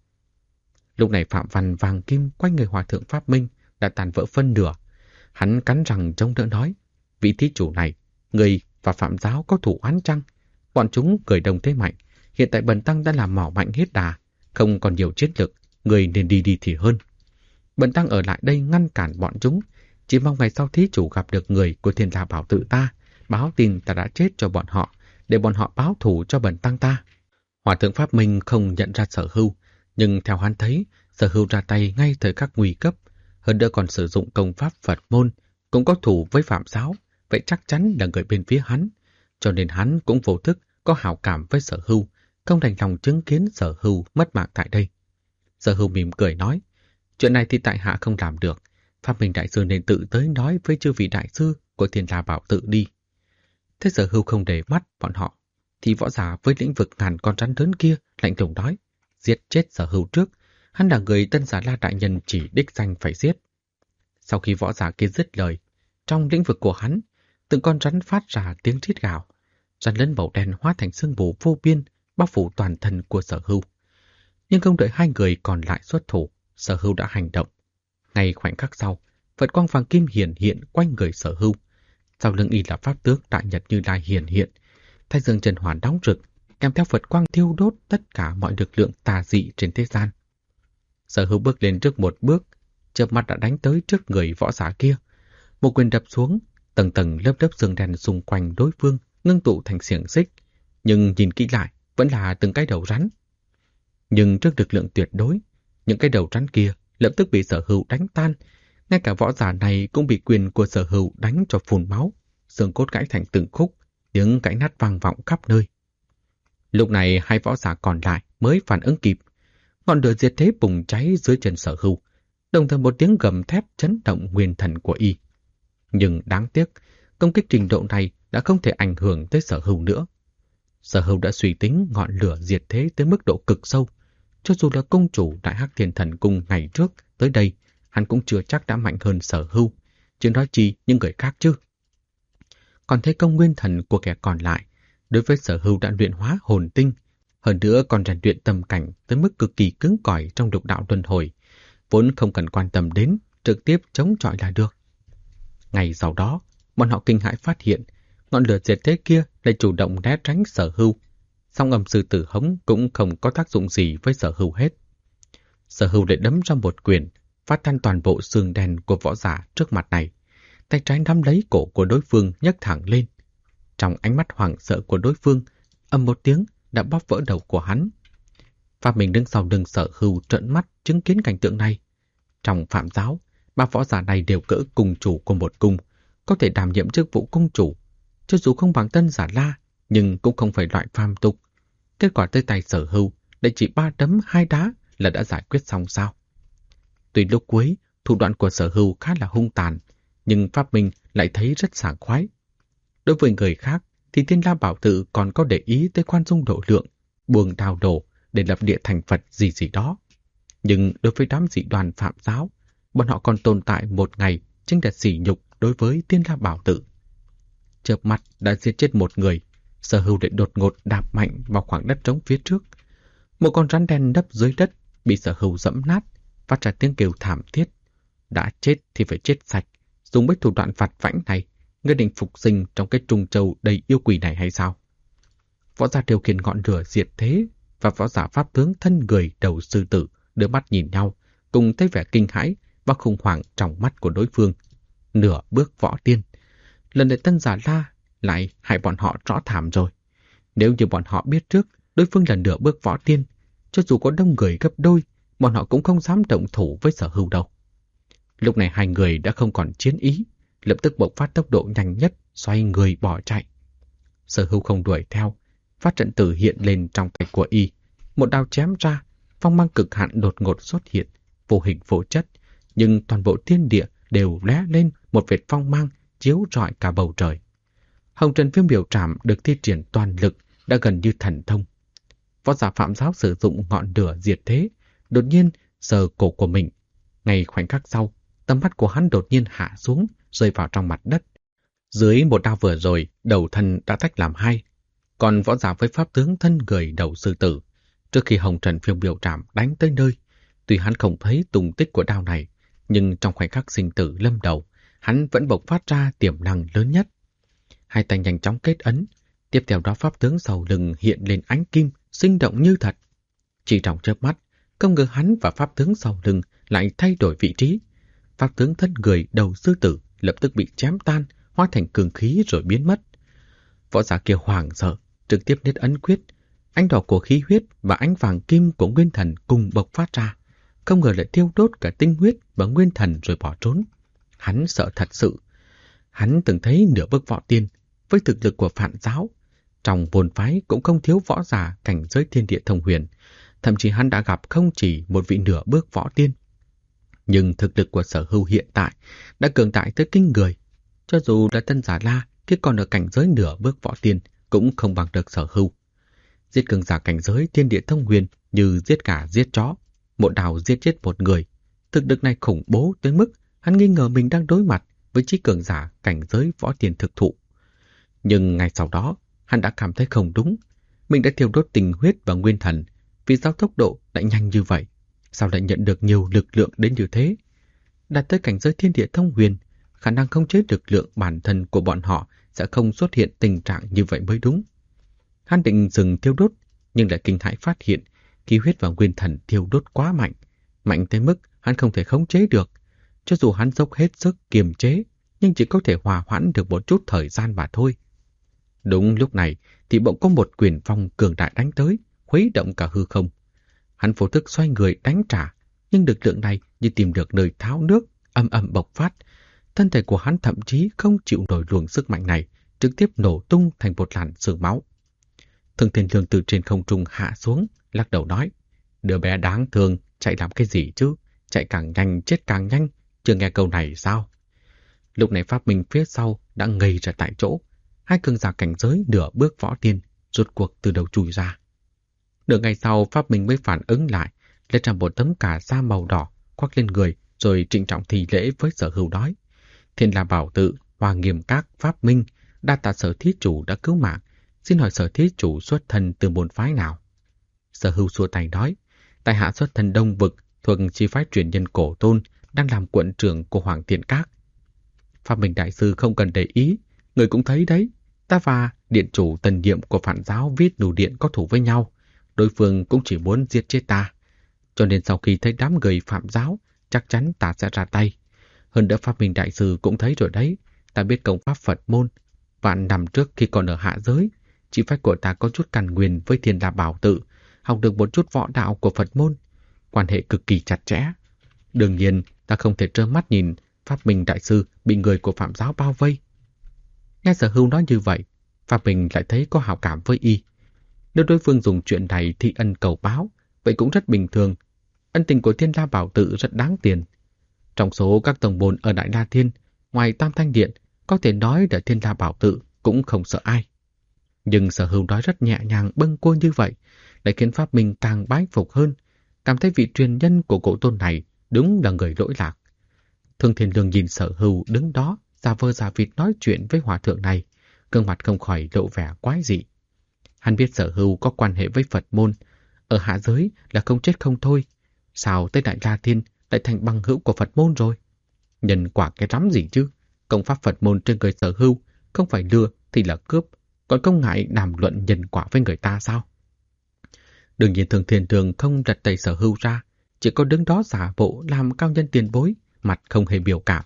A: Lúc này phạm văn vàng kim quanh người hòa thượng Pháp Minh đã tàn vỡ phân nửa. Hắn cắn răng chống đỡ nói: Vị thí chủ này, người và phạm giáo có thủ oán chăng? Bọn chúng cười đông thế mạnh, hiện tại bần tăng đã làm mỏ mạnh hết đà, không còn nhiều chiến lực, người nên đi thì hơn. Bần tăng ở lại đây ngăn cản bọn chúng, chỉ mong ngày sau thí chủ gặp được người của Thiên La Bảo Tự ta, báo tin ta đã chết cho bọn họ, để bọn họ báo thù cho bần tăng ta. Hòa thượng Pháp Minh không nhận ra Sở Hưu, nhưng theo hắn thấy, Sở Hưu ra tay ngay thời khắc nguy cấp, hơn nữa còn sử dụng công pháp Phật môn, cũng có thủ với phạm giáo, vậy chắc chắn là người bên phía hắn, cho nên hắn cũng vô thức có hảo cảm với Sở Hưu, không đành lòng chứng kiến Sở Hưu mất mạng tại đây. Sở Hưu mỉm cười nói: Chuyện này thì tại hạ không làm được, Pháp Minh đại sư nên tự tới nói với chư vị đại sư của Thiên La Bảo Tự đi. Thế Sở Hưu không để mắt bọn họ, thì võ giả với lĩnh vực ngàn con rắn lớn kia lạnh lùng nói: Giết chết Sở Hưu trước, hắn là người Tân Giả La đại nhân chỉ đích danh phải giết. Sau khi võ giả kia dứt lời, trong lĩnh vực của hắn, từng con rắn phát ra tiếng rít gào. Rắn lớn màu đen hóa thành sương mù vô biên, bao phủ toàn thân của Sở Hưu. Nhưng không đợi hai người còn lại xuất thủ, Sở Hưu đã hành động. Ngay khoảnh khắc sau, Phật quang vàng kim hiển hiện quanh người Sở Hưu. Sau lưng y là pháp tước đại nhật Như Lai hiển hiện, thái dương trần hỏa nóng rực, kèm theo Phật quang thiêu đốt tất cả mọi lực lượng tà dị trên thế gian. Sở Hưu bước lên trước một bước, chớp mắt đã đánh tới trước người võ giả kia. Một quyền đập xuống, tầng tầng lớp lớp xương đen xung quanh đối phương ngưng tụ thành xiềng xích, nhưng nhìn kỹ lại vẫn là từng cái đầu rắn. Nhưng trước lực lượng tuyệt đối, những cái đầu rắn kia lập tức bị Sở Hưu đánh tan. Ngay cả võ giả này cũng bị quyền của Sở Hưu đánh cho phun máu, xương cốt gãy thành từng khúc, tiếng gãy nát vang vọng khắp nơi. Lúc này hai võ giả còn lại mới phản ứng kịp. Ngọn lửa diệt thế bùng cháy dưới chân Sở Hưu, đồng thời một tiếng gầm thép chấn động nguyên thần của y. Nhưng đáng tiếc, công kích trình độ này đã không thể ảnh hưởng tới Sở Hưu nữa. Sở Hưu đã suy tính ngọn lửa diệt thế tới mức độ cực sâu. Cho dù là công chủ Đại Hắc Thiên Thần Cung ngày trước tới đây, hắn cũng chưa chắc đã mạnh hơn Sở Hưu, chứ nói chi những người khác chứ. Còn thế công nguyên thần của kẻ còn lại, đối với Sở Hưu đã luyện hóa hồn tinh, hơn nữa còn rèn luyện tâm cảnh tới mức cực kỳ cứng cỏi trong lục đạo luân hồi, vốn không cần quan tâm đến, trực tiếp chống chọi là được. Ngày sau đó, bọn họ kinh hãi phát hiện, ngọn lửa diệt thế kia lại chủ động né tránh Sở Hưu, song âm sư tử hống cũng không có tác dụng gì với Sở Hưu hết. Sở Hưu lại đấm ra một quyền, phát tan toàn bộ xương đen của võ giả trước mặt này. Tay trái nắm lấy cổ của đối phương nhấc thẳng lên. Trong ánh mắt hoảng sợ của đối phương, ầm một tiếng đã bóp vỡ đầu của hắn. Pháp Minh đứng sau lưng Sở Hưu trợn mắt chứng kiến cảnh tượng này. Trong Phạm giáo, ba võ giả này đều cỡ cung chủ của một cung, có thể đảm nhiệm chức vụ cung chủ. Cho dù không bằng Tân Giả La, nhưng cũng không phải loại phàm tục. Kết quả tới tay Sở Hưu, lại chỉ 3 đấm 2 đá là đã giải quyết xong sao. Tuy lúc cuối, thủ đoạn của Sở Hưu khá là hung tàn, nhưng Pháp Minh lại thấy rất sảng khoái. Đối với người khác, thì Thiên La Bảo Tự còn có để ý tới khoan dung độ lượng, buông đào đổ để lập địa thành Phật gì gì đó. Nhưng đối với đám dị đoàn Phạm giáo, bọn họ còn tồn tại một ngày chính là sỉ nhục đối với Thiên La Bảo Tự. Chợp mắt đã giết chết một người, Sở Hưu lại đột ngột đạp mạnh vào khoảng đất trống phía trước. Một con rắn đen nấp dưới đất bị Sở Hưu dẫm nát, phát ra tiếng kêu thảm thiết. Đã chết thì phải chết sạch, dùng mấy thủ đoạn vặt vãnh này, ngươi định phục sinh trong cái trung châu đầy yêu quỷ này hay sao? Võ giả điều khiển ngọn lửa diệt thế và võ giả pháp tướng thân người đầu sư tử đưa mắt nhìn nhau, cùng thấy vẻ kinh hãi và khủng hoảng trong mắt của đối phương. Nửa bước võ tiên. Lần này Tân Giả La lại hại bọn họ rõ thảm rồi. Nếu như bọn họ biết trước đối phương là nửa bước võ tiên, cho dù có đông người gấp đôi, bọn họ cũng không dám động thủ với Sở Hưu đâu. Lúc này hai người đã không còn chiến ý, lập tức bộc phát tốc độ nhanh nhất, xoay người bỏ chạy. Sở Hưu không đuổi theo, phát trận tử hiện lên trong tay của y, một đao chém ra, phong mang cực hạn đột ngột xuất hiện, vô hình vô chất, nhưng toàn bộ thiên địa đều lóe lên một vệt phong mang chiếu rọi cả bầu trời. Hồng Trần Viêm Biểu Trảm được thi triển toàn lực đã gần như thần thông. Võ giả Phạm giáo sử dụng ngọn lửa diệt thế, đột nhiên sờ cổ của mình. Ngay khoảnh khắc sau, tầm mắt của hắn đột nhiên hạ xuống, rơi vào trong mặt đất. Dưới một đao vừa rồi, đầu thân đã tách làm hai. Còn võ giả với pháp tướng thân người đầu sư tử, trước khi Hồng Trần Viêm Biểu Trảm đánh tới nơi, tuy hắn không thấy tung tích của đao này, nhưng trong khoảnh khắc sinh tử lâm đầu, hắn vẫn bộc phát ra tiềm năng lớn nhất. Hai tay nhanh chóng kết ấn, tiếp theo đó pháp tướng sau lưng hiện lên ánh kim, sinh động như thật. Chỉ trong chớp mắt, không ngờ hắn và pháp tướng sau lưng lại thay đổi vị trí. Pháp tướng thân người đầu sư tử lập tức bị chém tan, hóa thành cường khí rồi biến mất. Võ giả kia hoảng sợ, trực tiếp niết ấn quyết. Ánh đỏ của khí huyết và ánh vàng kim của nguyên thần cùng bộc phát ra, không ngờ lại tiêu đốt cả tinh huyết và nguyên thần rồi bỏ trốn. Hắn sợ thật sự. Hắn từng thấy nửa bước võ tiên, với thực lực của Phạn giáo, trong môn phái cũng không thiếu võ giả cảnh giới thiên địa thông huyền, thậm chí hắn đã gặp không chỉ một vị nửa bước võ tiên. Nhưng thực lực của Sở Hưu hiện tại đã cường đại tới kinh người, cho dù là Tân Giả La khi còn ở cảnh giới nửa bước võ tiên cũng không bằng được Sở Hưu. Giết cường giả cảnh giới thiên địa thông huyền như giết gà giết chó, một đào giết chết một người. Thực lực này khủng bố tới mức hắn nghi ngờ mình đang đối mặt với chí cường giả cảnh giới võ tiên thực thụ. Nhưng ngay sau đó, hắn đã cảm thấy không đúng. Mình đã thiêu đốt tình huyết và nguyên thần, vì sao tốc độ lại nhanh như vậy? Sao lại nhận được nhiều lực lượng đến như thế? Đạt tới cảnh giới thiên địa thông huyền, khả năng khống chế lực lượng bản thân của bọn họ sẽ không xuất hiện tình trạng như vậy mới đúng. Hắn định dừng thiêu đốt, nhưng lại kinh hãi phát hiện khí huyết và nguyên thần thiêu đốt quá mạnh, mạnh tới mức hắn không thể khống chế được. Cho dù hắn dốc hết sức kiềm chế, nhưng chỉ có thể hòa hoãn được một chút thời gian mà thôi. Đúng lúc này thì bỗng có một quyền phong cường đại đánh tới, khuấy động cả hư không. Hắn vô thức xoay người đánh trả, nhưng lực lượng này như tìm được nơi tháo nước, ầm ầm bộc phát. Thân thể của hắn thậm chí không chịu nổi luồng sức mạnh này, trực tiếp nổ tung thành một làn sương máu. Thương Thiên Lương từ trên không trung hạ xuống, lắc đầu nói, đứa bé đáng thương, chạy làm cái gì chứ? Chạy càng nhanh, chết càng nhanh, chưa nghe câu này sao? Lúc này Pháp Minh phía sau đã ngây ra tại chỗ. Hai cường giả cảnh giới nửa bước võ tiên, rốt cuộc từ đầu chui ra. Nửa ngày sau, Pháp Minh mới phản ứng lại, lấy ra một tấm cà sa màu đỏ, khoác lên người, rồi trịnh trọng thi lễ với Sở Hưu nói. Thiên La Bảo Tự, Hoa Nghiêm Các, Pháp Minh, đa tạ Sở Thí Chủ đã cứu mạng. Xin hỏi Sở Thí Chủ xuất thân từ môn phái nào? Sở Hưu xua tay nói, tại hạ xuất thân Đông Vực, thuộc chi phái truyền nhân Cổ Tôn, đang làm quận trưởng của Hoàng Thiện Các. Pháp Minh đại sư không cần để ý, người cũng thấy đấy, ta và điện chủ Tần Nhiệm của Phản giáo Viết Nù Điện có thủ với nhau, đối phương cũng chỉ muốn giết chết ta. Cho nên sau khi thấy đám người Phạm giáo, chắc chắn ta sẽ ra tay. Hơn nữa Pháp Minh đại sư cũng thấy rồi đấy, ta biết công pháp Phật môn. Vạn năm trước khi còn ở hạ giới, chi phái của ta có chút căn nguyền với Thiên La Bảo Tự, học được một chút võ đạo của Phật môn, quan hệ cực kỳ chặt chẽ. Đương nhiên, ta không thể trơ mắt nhìn Pháp Minh đại sư bị người của Phạm giáo bao vây. Nghe Sở Hưu nói như vậy, Pháp Minh lại thấy có hảo cảm với y. Nếu đối phương dùng chuyện này thi ân cầu báo, vậy cũng rất bình thường. Ân tình của Thiên La Bảo Tự rất đáng tiền. Trong số các tông môn ở Đại La Thiên, ngoài Tam Thanh Điện, có thể nói là Thiên La Bảo Tự cũng không sợ ai. Nhưng Sở Hưu nói rất nhẹ nhàng bâng quơ như vậy, lại khiến Pháp Minh càng bái phục hơn, cảm thấy vị truyền nhân của Cổ Tôn này đúng là người lỗi lạc. Thương Thiên Lương nhìn Sở Hưu đứng đó, giả vờ giả vịt nói chuyện với hòa thượng này, gương mặt không khỏi lộ vẻ quái dị. Hắn biết Sở Hưu có quan hệ với Phật môn, ở hạ giới là không chết không thôi. Sao tới Đại La Thiên lại thành bằng hữu của Phật môn rồi? Nhân quả cái rắm gì chứ? Công pháp Phật môn trên người Sở Hưu không phải lừa thì là cướp, còn không ngại đàm luận nhân quả với người ta sao? Đương nhiên Thương Thiên Lương không đặt tay Sở Hưu ra, chỉ có đứng đó giả bộ làm cao nhân tiền bối, mặt không hề biểu cảm.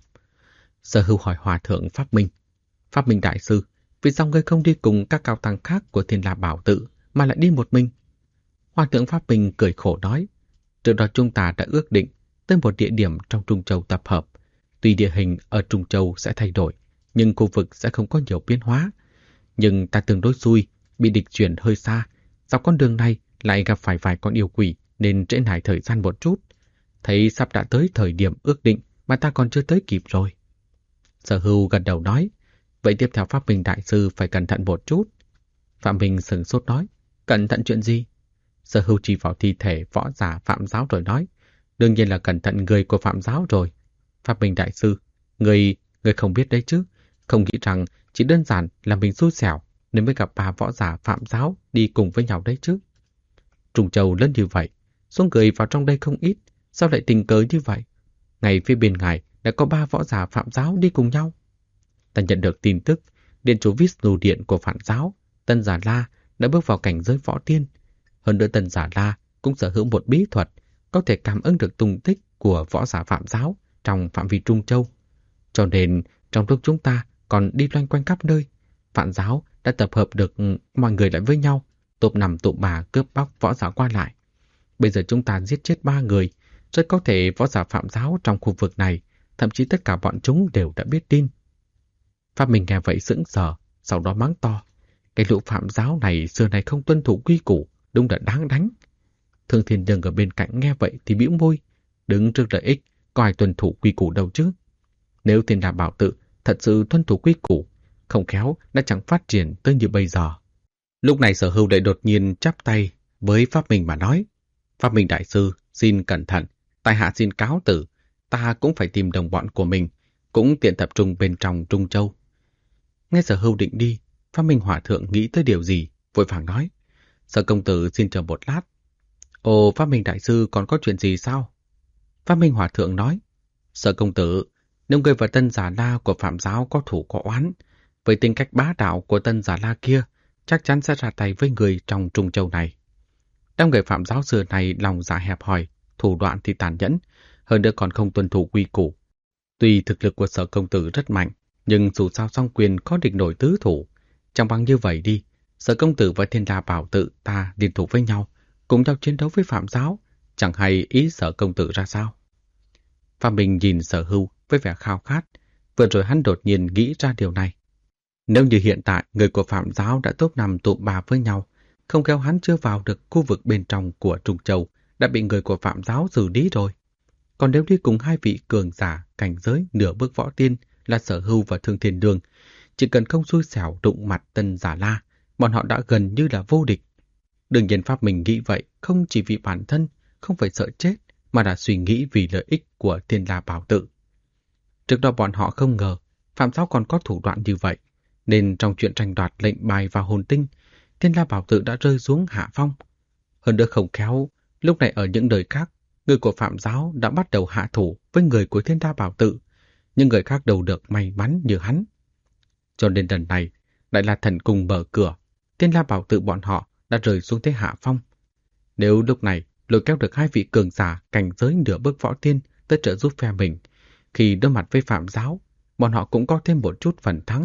A: Sở Hưu hỏi hòa thượng Pháp Minh. Pháp Minh đại sư, vì sao ngươi không đi cùng các cao tăng khác của Thiên La Bảo Tự mà lại đi một mình? Hòa thượng Pháp Minh cười khổ nói, trước đó chúng ta đã ước định tới một địa điểm trong Trung Châu tập hợp. Tuy địa hình ở Trung Châu sẽ thay đổi, nhưng khu vực sẽ không có nhiều biến hóa. Nhưng ta tương đối xui, bị địch chuyển hơi xa. Dọc con đường này lại gặp phải vài con yêu quỷ nên trễ nải thời gian một chút. Thấy sắp đã tới thời điểm ước định mà ta còn chưa tới kịp rồi. Sở Hưu gật đầu nói, vậy tiếp theo Pháp Minh đại sư phải cẩn thận một chút. Phạm Minh sửng sốt nói, cẩn thận chuyện gì? Sở Hưu chỉ vào thi thể võ giả Phạm giáo rồi nói, đương nhiên là cẩn thận người của Phạm giáo rồi. Pháp Minh đại sư, người không biết đấy chứ, không nghĩ rằng chỉ đơn giản là mình xui xẻo nên mới gặp 3 võ giả Phạm giáo đi cùng với nhau đấy chứ. Trung Châu lớn như vậy, số người vào trong đây không ít, sao lại tình cờ như vậy? Ngay phía bên ngài đã có 3 võ giả Phạm giáo đi cùng nhau. Ta nhận được tin tức, điện chủ Vishnu Điện của Phản giáo, Tân Giả La đã bước vào cảnh giới võ tiên. Hơn nữa Tân Giả La cũng sở hữu một bí thuật, có thể cảm ứng được tung tích của võ giả Phạm giáo trong phạm vi Trung Châu. Cho nên, trong lúc chúng ta còn đi loanh quanh khắp nơi, Phản giáo đã tập hợp được mọi người lại với nhau, tụp nằm tụp bà cướp bóc võ giả qua lại. Bây giờ chúng ta giết chết 3 người, rất có thể võ giả Phạm giáo trong khu vực này, thậm chí tất cả bọn chúng đều đã biết tin. Pháp Minh nghe vậy sững sờ, sau đó mắng to. Cái lũ Phạm giáo này xưa này không tuân thủ quy củ, đúng là đáng đánh. Thương Thiên Lương ở bên cạnh nghe vậy thì bĩu môi, đứng trước lợi ích, có ai tuân thủ quy củ đâu chứ. Nếu Thiên La Bảo Tự thật sự tuân thủ quy củ, không khéo đã chẳng phát triển tới như bây giờ. Lúc này Sở Hưu lại đột nhiên chắp tay với Pháp Minh mà nói, Pháp Minh đại sư, xin cẩn thận, tại hạ xin cáo tử, ta cũng phải tìm đồng bọn của mình, cũng tiện tập trung bên trong Trung Châu. Nghe Sở Hưu định đi, Pháp Minh hòa thượng nghĩ tới điều gì, vội vàng nói, Sở công tử xin chờ một lát. Ồ, Pháp Minh đại sư còn có chuyện gì sao? Pháp Minh hòa thượng nói, Sở công tử, nếu người và Tân Giả La của Phạm giáo có thủ có oán, với tính cách bá đạo của Tân Giả La kia, chắc chắn sẽ ra tay với người trong Trung Châu này. Đám người Phạm giáo xưa này lòng dạ hẹp hòi, thủ đoạn thì tàn nhẫn, hơn nữa còn không tuân thủ quy củ. Tuy thực lực của Sở công tử rất mạnh, nhưng dù sao song quyền có địch nổi tứ thủ. Chẳng bằng như vậy đi, Sở công tử và Thiên La Bảo Tự ta liên thủ với nhau, cùng nhau chiến đấu với Phạm giáo, chẳng hay ý Sở công tử ra sao. Phạm Bình nhìn Sở Hưu với vẻ khao khát, vừa rồi hắn đột nhiên nghĩ ra điều này. Nếu như hiện tại người của Phạm giáo đã top 5 tụm 3 với nhau, không khéo hắn chưa vào được khu vực bên trong của Trung Châu đã bị người của Phạm giáo xử lý rồi. Còn nếu đi cùng hai vị cường giả cảnh giới nửa bước võ tiên là Sở Hưu và Thương Thiên Đường, chỉ cần không xui xẻo đụng mặt Tân Giả La, bọn họ đã gần như là vô địch. Đương nhiên Pháp mình nghĩ vậy không chỉ vì bản thân, không phải sợ chết, mà là suy nghĩ vì lợi ích của Thiên La Bảo Tự. Trước đó bọn họ không ngờ Phạm giáo còn có thủ đoạn như vậy, nên trong chuyện tranh đoạt lệnh bài và hồn tinh, Thiên La Bảo Tự đã rơi xuống hạ phong. Hơn nữa không khéo, lúc này ở những nơi khác, người của Phạm giáo đã bắt đầu hạ thủ với người của Thiên La Bảo Tự, nhưng người khác đâu được may mắn như hắn. Cho nên lần này, lại là thần cung mở cửa, Thiên La Bảo Tự bọn họ đã rơi xuống thế hạ phong. Nếu lúc này lôi kéo được hai vị cường giả cảnh giới nửa bước võ tiên tới trợ giúp phe mình, khi đối mặt với Phạm giáo, bọn họ cũng có thêm một chút phần thắng.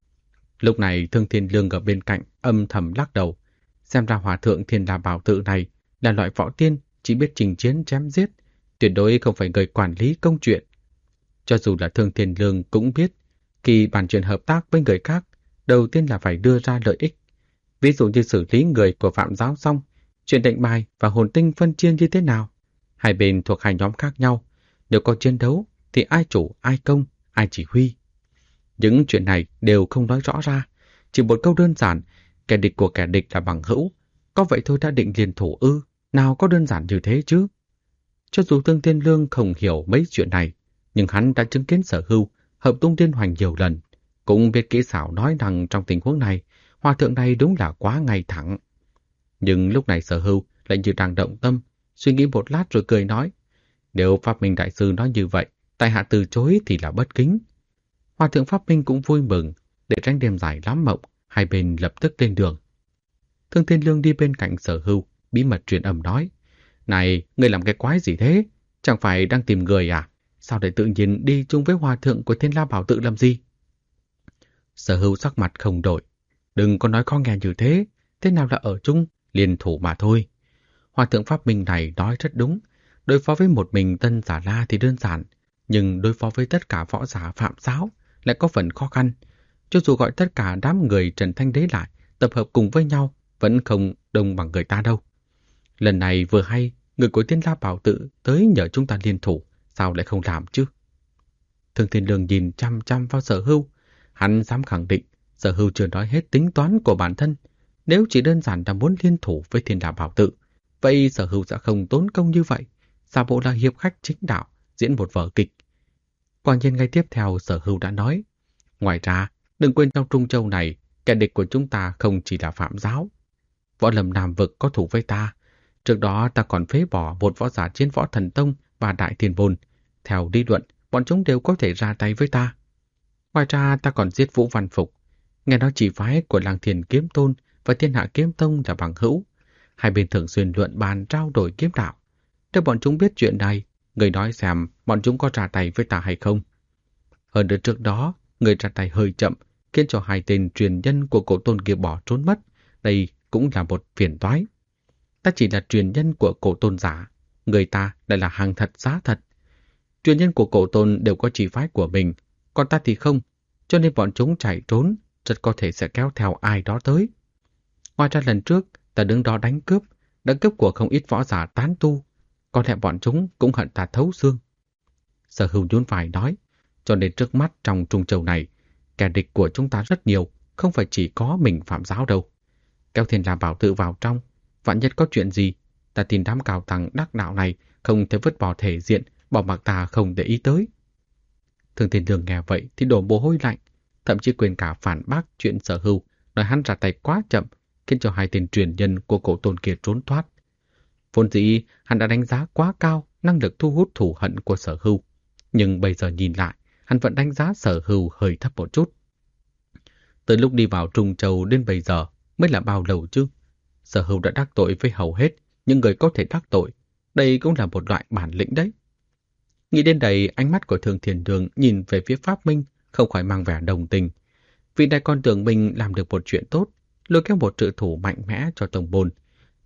A: Lúc này Thương Thiên Lương ở bên cạnh âm thầm lắc đầu, xem ra hòa thượng Thiên La Bảo Tự này là loại võ tiên chỉ biết trình chiến chém giết, tuyệt đối không phải người quản lý công chuyện. Cho dù là Thương Thiên Lương cũng biết, khi bàn chuyện hợp tác với người khác, đầu tiên là phải đưa ra lợi ích. Ví dụ như xử lý người của Phạm giáo xong, chuyện lệnh bài và hồn tinh phân chia như thế nào. Hai bên thuộc hai nhóm khác nhau, nếu có chiến đấu thì ai chủ, ai công, ai chỉ huy. Những chuyện này đều không nói rõ ra, chỉ một câu đơn giản, kẻ địch của kẻ địch là bằng hữu, có vậy thôi đã định liền thủ ư, nào có đơn giản như thế chứ. Cho dù Thương Thiên Lương không hiểu mấy chuyện này, nhưng hắn đã chứng kiến Sở Hưu hợp tung liên hoành nhiều lần, cũng biết kỹ xảo nói rằng trong tình huống này, hòa thượng này đúng là quá ngay thẳng. Nhưng lúc này Sở Hưu lại như đang động tâm, suy nghĩ một lát rồi cười nói, nếu Pháp Minh Đại Sư nói như vậy, tại hạ từ chối thì là bất kính. Hòa thượng Pháp Minh cũng vui mừng, để tránh đêm dài lắm mộng, hai bên lập tức lên đường. Thương Thiên Lương đi bên cạnh Sở Hưu, bí mật truyền âm nói, này, ngươi làm cái quái gì thế? Chẳng phải đang tìm người à? Sao lại tự nhiên đi chung với hòa thượng của Thiên La Bảo Tự làm gì? Sở Hưu sắc mặt không đổi. Đừng có nói khó nghe như thế, thế nào là ở chung, liên thủ mà thôi. Hòa thượng Pháp Minh này nói rất đúng, đối phó với một mình Tân Giả La thì đơn giản, nhưng đối phó với tất cả võ giả Phạm giáo lại có phần khó khăn. Cho dù gọi tất cả đám người Trần Thanh Đế lại, tập hợp cùng với nhau, vẫn không đông bằng người ta đâu. Lần này vừa hay, người của Thiên La Bảo Tự tới nhờ chúng ta liên thủ, sao lại không làm chứ? Thương Thiên Lương nhìn chăm chăm vào Sở Hưu, hắn dám khẳng định Sở Hưu chưa nói hết tính toán của bản thân. Nếu chỉ đơn giản là muốn liên thủ với Thiên La Bảo Tự, vậy Sở Hưu sẽ không tốn công như vậy, giả bộ là hiệp khách chính đạo, diễn một vở kịch. Quả nhiên ngay tiếp theo Sở Hưu đã nói, ngoài ra, đừng quên trong Trung Châu này, kẻ địch của chúng ta không chỉ là Phạm giáo. Võ Lâm Nam Vực có thủ với ta. Trước đó ta còn phế bỏ một võ giả Chiến Võ Thần Tông và Đại Thiên Môn. Theo lý luận, bọn chúng đều có thể ra tay với ta. Ngoài ra ta còn giết Vũ Văn Phục. Nghe nói chỉ phái của Lăng Thiền Kiếm Tôn và Thiên Hạ Kiếm Tông là bằng hữu. Hai bên thường xuyên luận bàn trao đổi kiếm đạo. Nếu bọn chúng biết chuyện này, người nói xem bọn chúng có ra tay với ta hay không. Hơn nữa trước đó, người ra tay hơi chậm, khiến cho hai tên truyền nhân của Cổ Tôn kia bỏ trốn mất. Đây cũng là một phiền toái. Ta chỉ là truyền nhân của Cổ Tôn giả, người ta lại là hàng thật giá thật. Truyền nhân của Cổ Tôn đều có chỉ phái của mình, còn ta thì không, cho nên bọn chúng chạy trốn, rất có thể sẽ kéo theo ai đó tới. Ngoài ra lần trước, ta đứng đó đánh cướp, đã cướp của không ít võ giả tán tu, có lẽ bọn chúng cũng hận ta thấu xương. Sở Hưu nhún vai nói, cho nên trước mắt trong Trung Châu này, kẻ địch của chúng ta rất nhiều, không phải chỉ có mình Phạm giáo đâu. Kéo Thiên La Bảo Tự vào trong, vạn nhất có chuyện gì, ta tin đám cao tăng đắc đạo này không thể vứt bỏ thể diện, bỏ mặc ta không để ý tới. Thương Thiên Lương nghe vậy thì đổ mồ hôi lạnh, thậm chí quên cả phản bác chuyện Sở Hưu, nói hắn ra tay quá chậm, khiến cho hai tên truyền nhân của Cổ Tôn kia trốn thoát. Vốn dĩ hắn đã đánh giá quá cao năng lực thu hút thù hận của Sở Hưu, nhưng bây giờ nhìn lại, hắn vẫn đánh giá Sở Hưu hơi thấp một chút. Từ lúc đi vào Trung Châu đến bây giờ mới là bao lâu chứ? Sở Hưu đã đắc tội với hầu hết những người có thể đắc tội. Đây cũng là một loại bản lĩnh đấy. Nghĩ đến đây, ánh mắt của Thương Thiên Đường nhìn về phía Pháp Minh không khỏi mang vẻ đồng tình. Vì này con tưởng mình làm được một chuyện tốt, lôi kéo một trợ thủ mạnh mẽ cho tổng môn.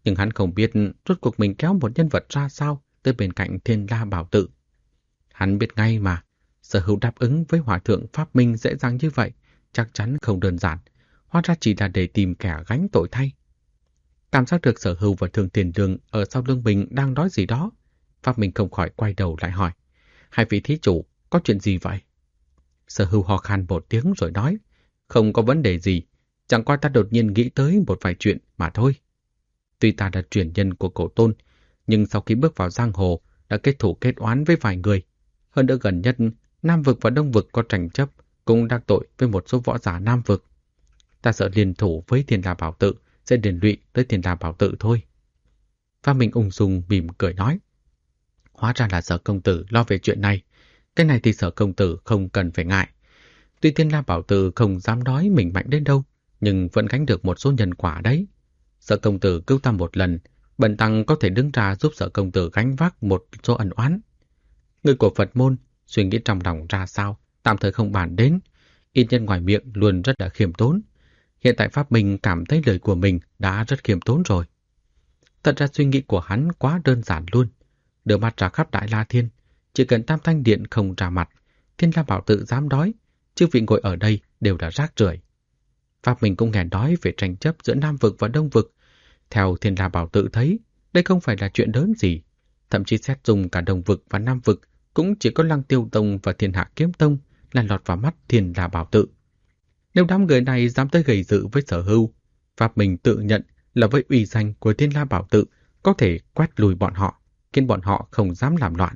A: Nhưng hắn không biết rốt cuộc mình kéo một nhân vật ra sao tới bên cạnh Thiên La Bảo Tự. Hắn biết ngay mà, Sở Hữu đáp ứng với Hòa Thượng Pháp Minh dễ dàng như vậy, chắc chắn không đơn giản, hóa ra chỉ là để tìm kẻ gánh tội thay. Cảm giác được Sở Hữu và Thường Tiền Lương ở sau lưng mình đang nói gì đó, Pháp Minh không khỏi quay đầu lại hỏi, hai vị thí chủ, có chuyện gì vậy? Sở Hữu ho khan một tiếng rồi nói, không có vấn đề gì, chẳng qua ta đột nhiên nghĩ tới một vài chuyện mà thôi. Tuy ta là truyền nhân của Cổ Tôn, nhưng sau khi bước vào giang hồ đã kết thủ kết oán với vài người. Hơn nữa gần nhất, Nam Vực và Đông Vực có tranh chấp, cũng đắc tội với một số võ giả Nam Vực. Ta sợ liên thủ với Thiên La Bảo Tự sẽ liên lụy tới Thiên La Bảo Tự thôi. Và mình ung dung mỉm cười nói, hóa ra là Sở công tử lo về chuyện này. Cái này thì Sở công tử không cần phải ngại. Tuy Thiên La Bảo Tự không dám nói mình mạnh đến đâu, nhưng vẫn gánh được một số nhân quả đấy. Sở công tử cứu ta một lần, bần tăng có thể đứng ra giúp Sở công tử gánh vác một số ân oán. Người của Phật môn suy nghĩ trong lòng ra sao, tạm thời không bàn đến. Ít nhân ngoài miệng luôn rất là khiêm tốn. Hiện tại Pháp Minh cảm thấy lời của mình đã rất khiêm tốn rồi. Thật ra suy nghĩ của hắn quá đơn giản luôn. Đưa mặt ra khắp Đại La Thiên, chỉ cần Tam Thanh Điện không ra mặt, Thiên La Bảo Tự dám đói, chứ vị ngồi ở đây đều là rác rưởi. Pháp Minh cũng nghe nói về tranh chấp giữa Nam Vực và Đông Vực. Theo Thiên La Bảo Tự thấy, đây không phải là chuyện lớn gì. Thậm chí xét dùng cả Đông Vực và Nam Vực, cũng chỉ có Lăng Tiêu Tông và Thiên Hạ Kiếm Tông là lọt vào mắt Thiên La Bảo Tự. Nếu đám người này dám tới gây sự với Sở Hữu, Pháp Minh tự nhận là với uy danh của Thiên La Bảo Tự có thể quét lùi bọn họ, khiến bọn họ không dám làm loạn.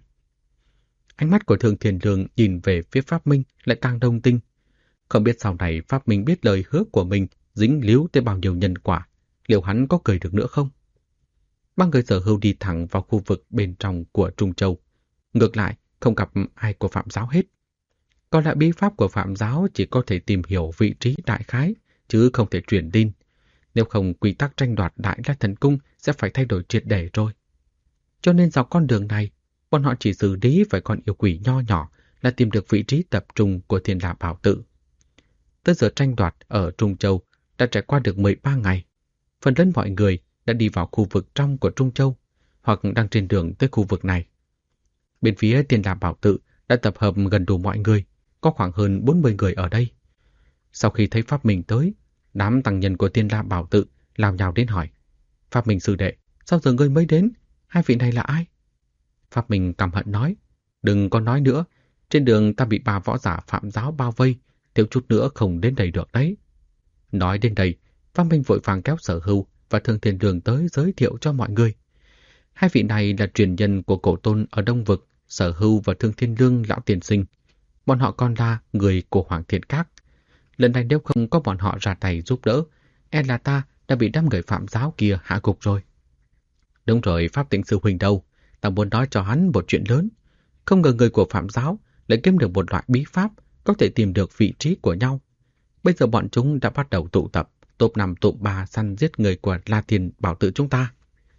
A: Ánh mắt của Thường Thiền Lương nhìn về phía Pháp Minh lại càng đông tinh. Không biết sau này Pháp Minh biết lời hứa của mình dính líu tới bao nhiêu nhân quả, liệu hắn có cười được nữa không? Ba người Sở Hữu đi thẳng vào khu vực bên trong của Trung Châu. Ngược lại, không gặp ai của Phạm Giáo hết. Còn lại bí pháp của Phạm Giáo chỉ có thể tìm hiểu vị trí đại khái, chứ không thể truyền tin. Nếu không, quy tắc tranh đoạt Đại La Thần Cung sẽ phải thay đổi triệt để rồi. Cho nên dọc con đường này, bọn họ chỉ xử lý vài con yêu quỷ nho nhỏ là tìm được vị trí tập trung của Thiên La Bảo Tự. Tới giờ tranh đoạt ở Trung Châu đã trải qua được 13 ngày. Phần lớn mọi người đã đi vào khu vực trong của Trung Châu hoặc đang trên đường tới khu vực này. Bên phía Thiên La Bảo Tự đã tập hợp gần đủ mọi người, có khoảng hơn 40 người ở đây. Sau khi thấy Pháp Minh tới, đám tăng nhân của Thiên La Bảo Tự lao nhào đến hỏi, Pháp Minh sư đệ, sao giờ ngươi mới đến? Hai vị này là ai? Pháp Minh căm hận nói, đừng có nói nữa, trên đường ta bị 3 võ giả Phạm Giáo bao vây, thiếu chút nữa không đến đây được đấy. Nói đến đây, Pháp Minh vội vàng kéo Sở Hữu và Thường Thiền Đường tới giới thiệu cho mọi người. Hai vị này là truyền nhân của Cổ Tôn ở Đông Vực, Sở Hữu và Thương Thiên Lương lão tiền sinh. Bọn họ còn là người của Hoàng Thiên Các. Lần này nếu không có bọn họ ra tay giúp đỡ, e là ta đã bị đám người Phạm Giáo kia hạ gục rồi. Đúng rồi, Pháp Tịnh sư huynh đâu? Ta muốn nói cho hắn một chuyện lớn. Không ngờ người của Phạm Giáo lại kiếm được một loại bí pháp có thể tìm được vị trí của nhau. Bây giờ bọn chúng đã bắt đầu tụ tập, top 5 top 3 săn giết người của La Thiên Bảo Tự chúng ta.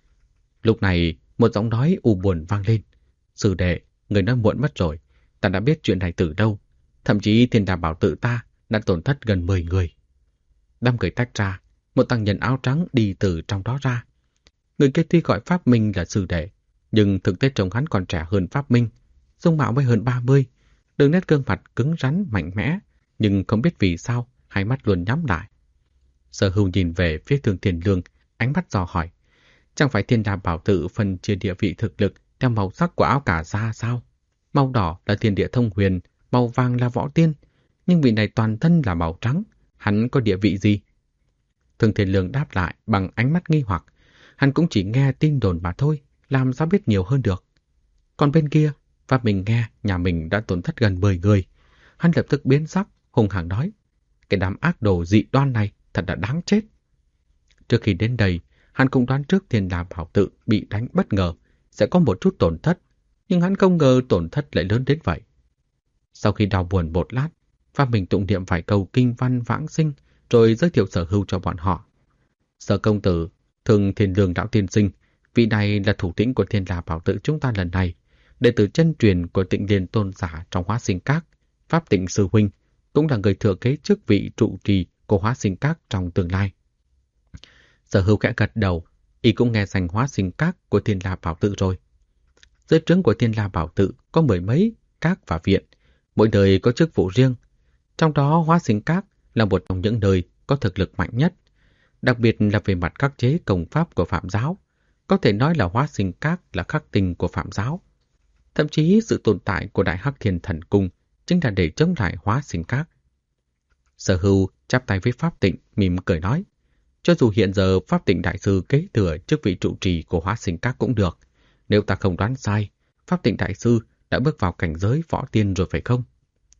A: Lúc này, một giọng nói u buồn vang lên. Sư đệ, người nói muộn mất rồi. Ta đã biết chuyện này từ đâu. Thậm chí Thiên La Bảo Tự ta đã tổn thất gần 10 người. Đám người tách ra, một tăng nhân áo trắng đi từ trong đó ra. Người kia tuy gọi Pháp Minh là sư đệ, nhưng thực tế trông hắn còn trẻ hơn Pháp Minh, dung mạo mới hơn 30, đường nét gương mặt cứng rắn mạnh mẽ, nhưng không biết vì sao hai mắt luôn nhắm lại. Sở Hữu nhìn về phía Thường Thiền Lương, ánh mắt dò hỏi, chẳng phải Thiên La Bảo Tự phân chia địa vị thực lực theo màu sắc của áo cà sa sao? Màu đỏ là thiên địa thông huyền, màu vàng là võ tiên, nhưng vị này toàn thân là màu trắng, hắn có địa vị gì? Thường Thiền Lương đáp lại bằng ánh mắt nghi hoặc, hắn cũng chỉ nghe tin đồn mà thôi, làm sao biết nhiều hơn được. Còn bên kia, Pháp Minh nghe nhà mình đã tổn thất gần 10 người, hắn lập tức biến sắc, hung hăng nói, cái đám ác đồ dị đoan này thật là đáng chết. Trước khi đến đây, hắn cũng đoán trước Thiên La Bảo Tự bị đánh bất ngờ, sẽ có một chút tổn thất, nhưng hắn không ngờ tổn thất lại lớn đến vậy. Sau khi đau buồn một lát, Pháp Minh tụng niệm vài câu kinh văn vãng sinh, rồi giới thiệu Sở Hữu cho bọn họ. Sở công tử, Thường Thiên Lương lão tiên sinh, vị này là thủ lĩnh của Thiên La Bảo Tự chúng ta lần này, đệ tử chân truyền của Tịnh Liên tôn giả trong Hóa Sinh Các. Pháp Tịnh sư huynh cũng là người thừa kế chức vị trụ trì của Hóa Sinh Các trong tương lai. Sở Hữu khẽ gật đầu, Y cũng nghe danh hóa sinh các của Thiên La Bảo Tự rồi. Dưới trướng của Thiên La Bảo Tự có mười mấy các và viện, mỗi nơi có chức vụ riêng. Trong đó hóa sinh các là một trong những nơi có thực lực mạnh nhất, đặc biệt là về mặt khắc chế công pháp của Phạm giáo. Có thể nói là hóa sinh các là khắc tinh của Phạm giáo. Thậm chí sự tồn tại của Đại Hắc Thiên Thần Cung chính là để chống lại hóa sinh các. Sở Hưu chắp tay với Pháp Tịnh, mỉm cười nói, cho dù hiện giờ Pháp Tịnh Đại Sư kế thừa chức vị trụ trì của hóa sinh các cũng được. Nếu ta không đoán sai, Pháp Tịnh Đại Sư đã bước vào cảnh giới võ tiên rồi phải không?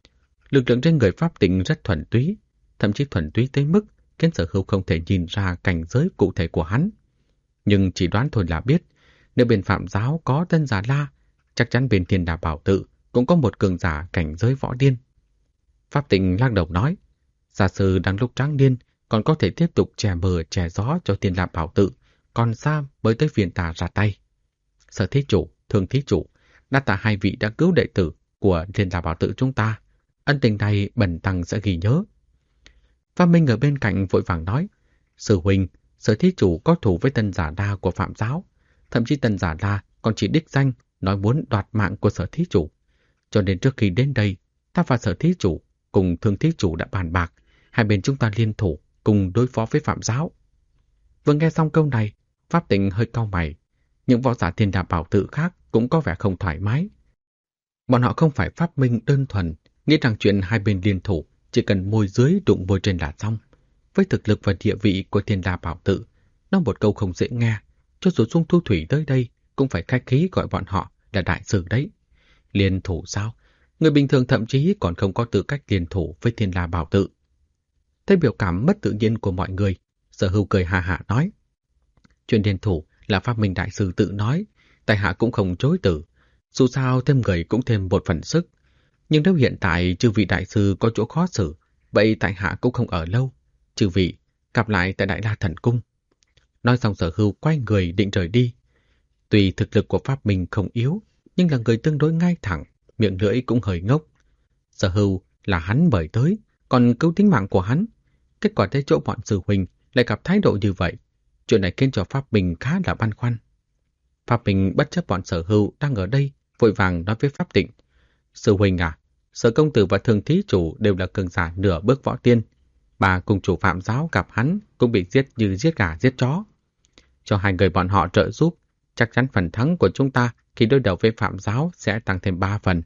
A: Lực lượng trên người Pháp Tịnh rất thuần túy, thậm chí thuần túy tới mức khiến Sở Hưu không thể nhìn ra cảnh giới cụ thể của hắn. Nhưng chỉ đoán thôi là biết, nếu bên Phạm giáo có Tân Giả La, chắc chắn bên Thiên La Bảo Tự cũng có một cường giả cảnh giới võ điên. Pháp Tịnh lắc đầu nói, giả sử đang lúc tráng niên còn có thể tiếp tục chè mờ chè gió cho Thiên La Bảo Tự, còn xa mới tới phiền ta ra tay. Sở thí chủ, Thương thí chủ, đa tạ hai vị đã cứu đệ tử của Thiên La Bảo Tự chúng ta. Ân tình này bần tăng sẽ ghi nhớ. Pháp Minh ở bên cạnh vội vàng nói, sư huynh, Sở thí chủ có thù với Tân Giả La của Phạm giáo, thậm chí Tân Giả La còn chỉ đích danh nói muốn đoạt mạng của Sở thí chủ. Cho nên trước khi đến đây, ta và Sở thí chủ cùng Thương thí chủ đã bàn bạc, hai bên chúng ta liên thủ cùng đối phó với Phạm giáo. Vừa nghe xong câu này, Pháp Tịnh hơi cau mày. Những võ giả Thiên La Bảo Tự khác cũng có vẻ không thoải mái. Bọn họ không phải Pháp Minh đơn thuần, nghĩ rằng chuyện hai bên liên thủ chỉ cần môi dưới đụng môi trên là xong. Với thực lực và địa vị của Thiên La Bảo Tự, nói một câu không dễ nghe, cho dù Dung Thu Thủy tới đây cũng phải khách khí gọi bọn họ là đại sư đấy. Liên thủ sao? Người bình thường thậm chí còn không có tư cách liên thủ với Thiên La Bảo Tự. Thấy biểu cảm mất tự nhiên của mọi người, Sở Hưu cười hà hạ nói, chuyện liên thủ là Pháp Minh đại sư tự nói, tại hạ cũng không chối từ. Dù sao thêm người cũng thêm một phần sức. Nhưng nếu hiện tại chư vị đại sư có chỗ khó xử, vậy tại hạ cũng không ở lâu. Chư vị, gặp lại tại Đại La Thần Cung. Nói xong Sở Hưu quay người định rời đi. Tuy thực lực của Pháp Minh không yếu, nhưng là người tương đối ngay thẳng, miệng lưỡi cũng hơi ngốc. Sở Hưu là hắn mời tới, còn cứu tính mạng của hắn. Kết quả tới chỗ bọn sư huynh lại gặp thái độ như vậy. Chuyện này khiến cho Pháp Minh khá là băn khoăn. Pháp Minh bất chấp bọn Sở Hưu đang ở đây, vội vàng nói với Pháp Tịnh, sư huynh à, Sở công tử và Thường thí chủ đều là cường giả nửa bước võ tiên. Bà cùng chủ Phạm giáo gặp hắn cũng bị giết như giết gà giết chó. Cho hai người bọn họ trợ giúp, chắc chắn phần thắng của chúng ta khi đối đầu với Phạm giáo sẽ tăng thêm 3 phần.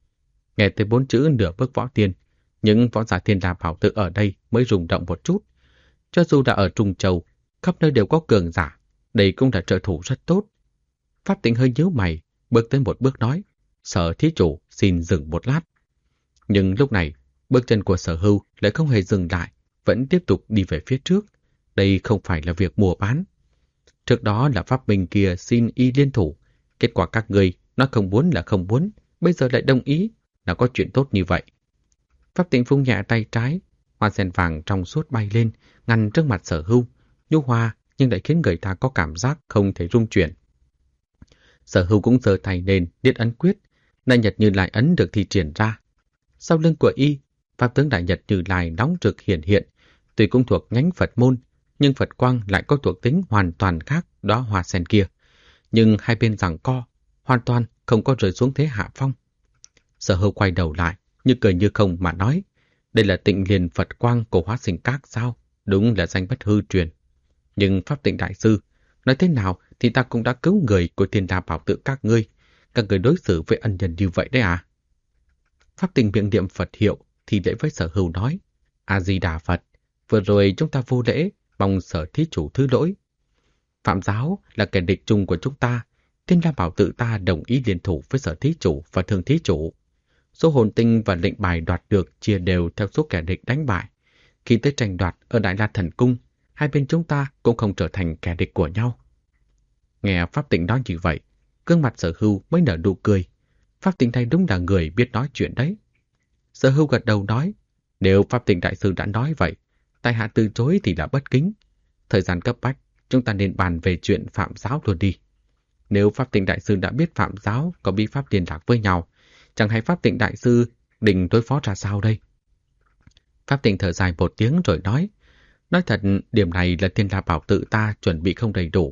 A: Nghe tới 4 chữ nửa bước võ tiên, những võ giả Thiên La Bảo Tự ở đây mới rung động một chút. Cho dù đã ở Trung Châu, khắp nơi đều có cường giả, đây cũng là trợ thủ rất tốt. Pháp Tịnh hơi nhíu mày, bước tới một bước nói, Sở thí chủ xin dừng một lát. Nhưng lúc này, bước chân của Sở Hưu lại không hề dừng lại, vẫn tiếp tục đi về phía trước. Đây không phải là việc mua bán. Trước đó là Pháp Minh kia xin y liên thủ, kết quả các người nói không muốn là không muốn, bây giờ lại đồng ý, là có chuyện tốt như vậy. Pháp Tịnh vung nhẹ tay trái, hoa sen vàng trong suốt bay lên, ngăn trước mặt Sở Hưu, nhu hòa nhưng lại khiến người ta có cảm giác không thể rung chuyển. Sở Hưu cũng giơ tay lên, niết ấn quyết, Đại Nhật Như Lai ấn được thi triển ra. Sau lưng của y, pháp tướng Đại Nhật Như Lai nóng rực hiển hiện, tuy cũng thuộc nhánh Phật môn, nhưng Phật quang lại có thuộc tính hoàn toàn khác đóa hoa sen kia. Nhưng hai bên giằng co, hoàn toàn không có rơi xuống thế hạ phong. Sở Hưu quay đầu lại, như cười như không mà nói, đây là Tịnh Liền Phật quang của hóa sinh các sao, đúng là danh bất hư truyền. Nhưng Pháp Tịnh Đại Sư, nói thế nào thì ta cũng đã cứu người của Thiên La Bảo Tự các ngươi đối đối xử với ân nhân như vậy đấy à? Pháp Tịnh miệng niệm Phật hiệu thì lễ với Sở Hưu nói, A-di-đà Phật, vừa rồi chúng ta vô lễ, mong Sở thí chủ thứ lỗi. Phạm giáo là kẻ địch chung của chúng ta, Thiên La Bảo Tự ta đồng ý liên thủ với Sở thí chủ và Thường thí chủ. Số hồn tinh và lệnh bài đoạt được chia đều theo số kẻ địch đánh bại. Khi tới tranh đoạt ở Đại La Thần Cung, hai bên chúng ta cũng không trở thành kẻ địch của nhau. Nghe Pháp Tịnh nói như vậy, gương mặt Sở Hưu mới nở nụ cười. Pháp Tịnh này đúng là người biết nói chuyện đấy. Sở Hưu gật đầu nói, nếu Pháp Tịnh Đại Sư đã nói vậy, tại hạ từ chối thì là bất kính. Thời gian cấp bách, chúng ta nên bàn về chuyện Phạm giáo luôn đi. Nếu Pháp Tịnh Đại Sư đã biết Phạm giáo có bí pháp liên lạc với nhau, chẳng hay Pháp Tịnh Đại Sư định đối phó ra sao đây? Pháp Tịnh thở dài một tiếng rồi nói thật, điểm này là Thiên La Bảo Tự ta chuẩn bị không đầy đủ,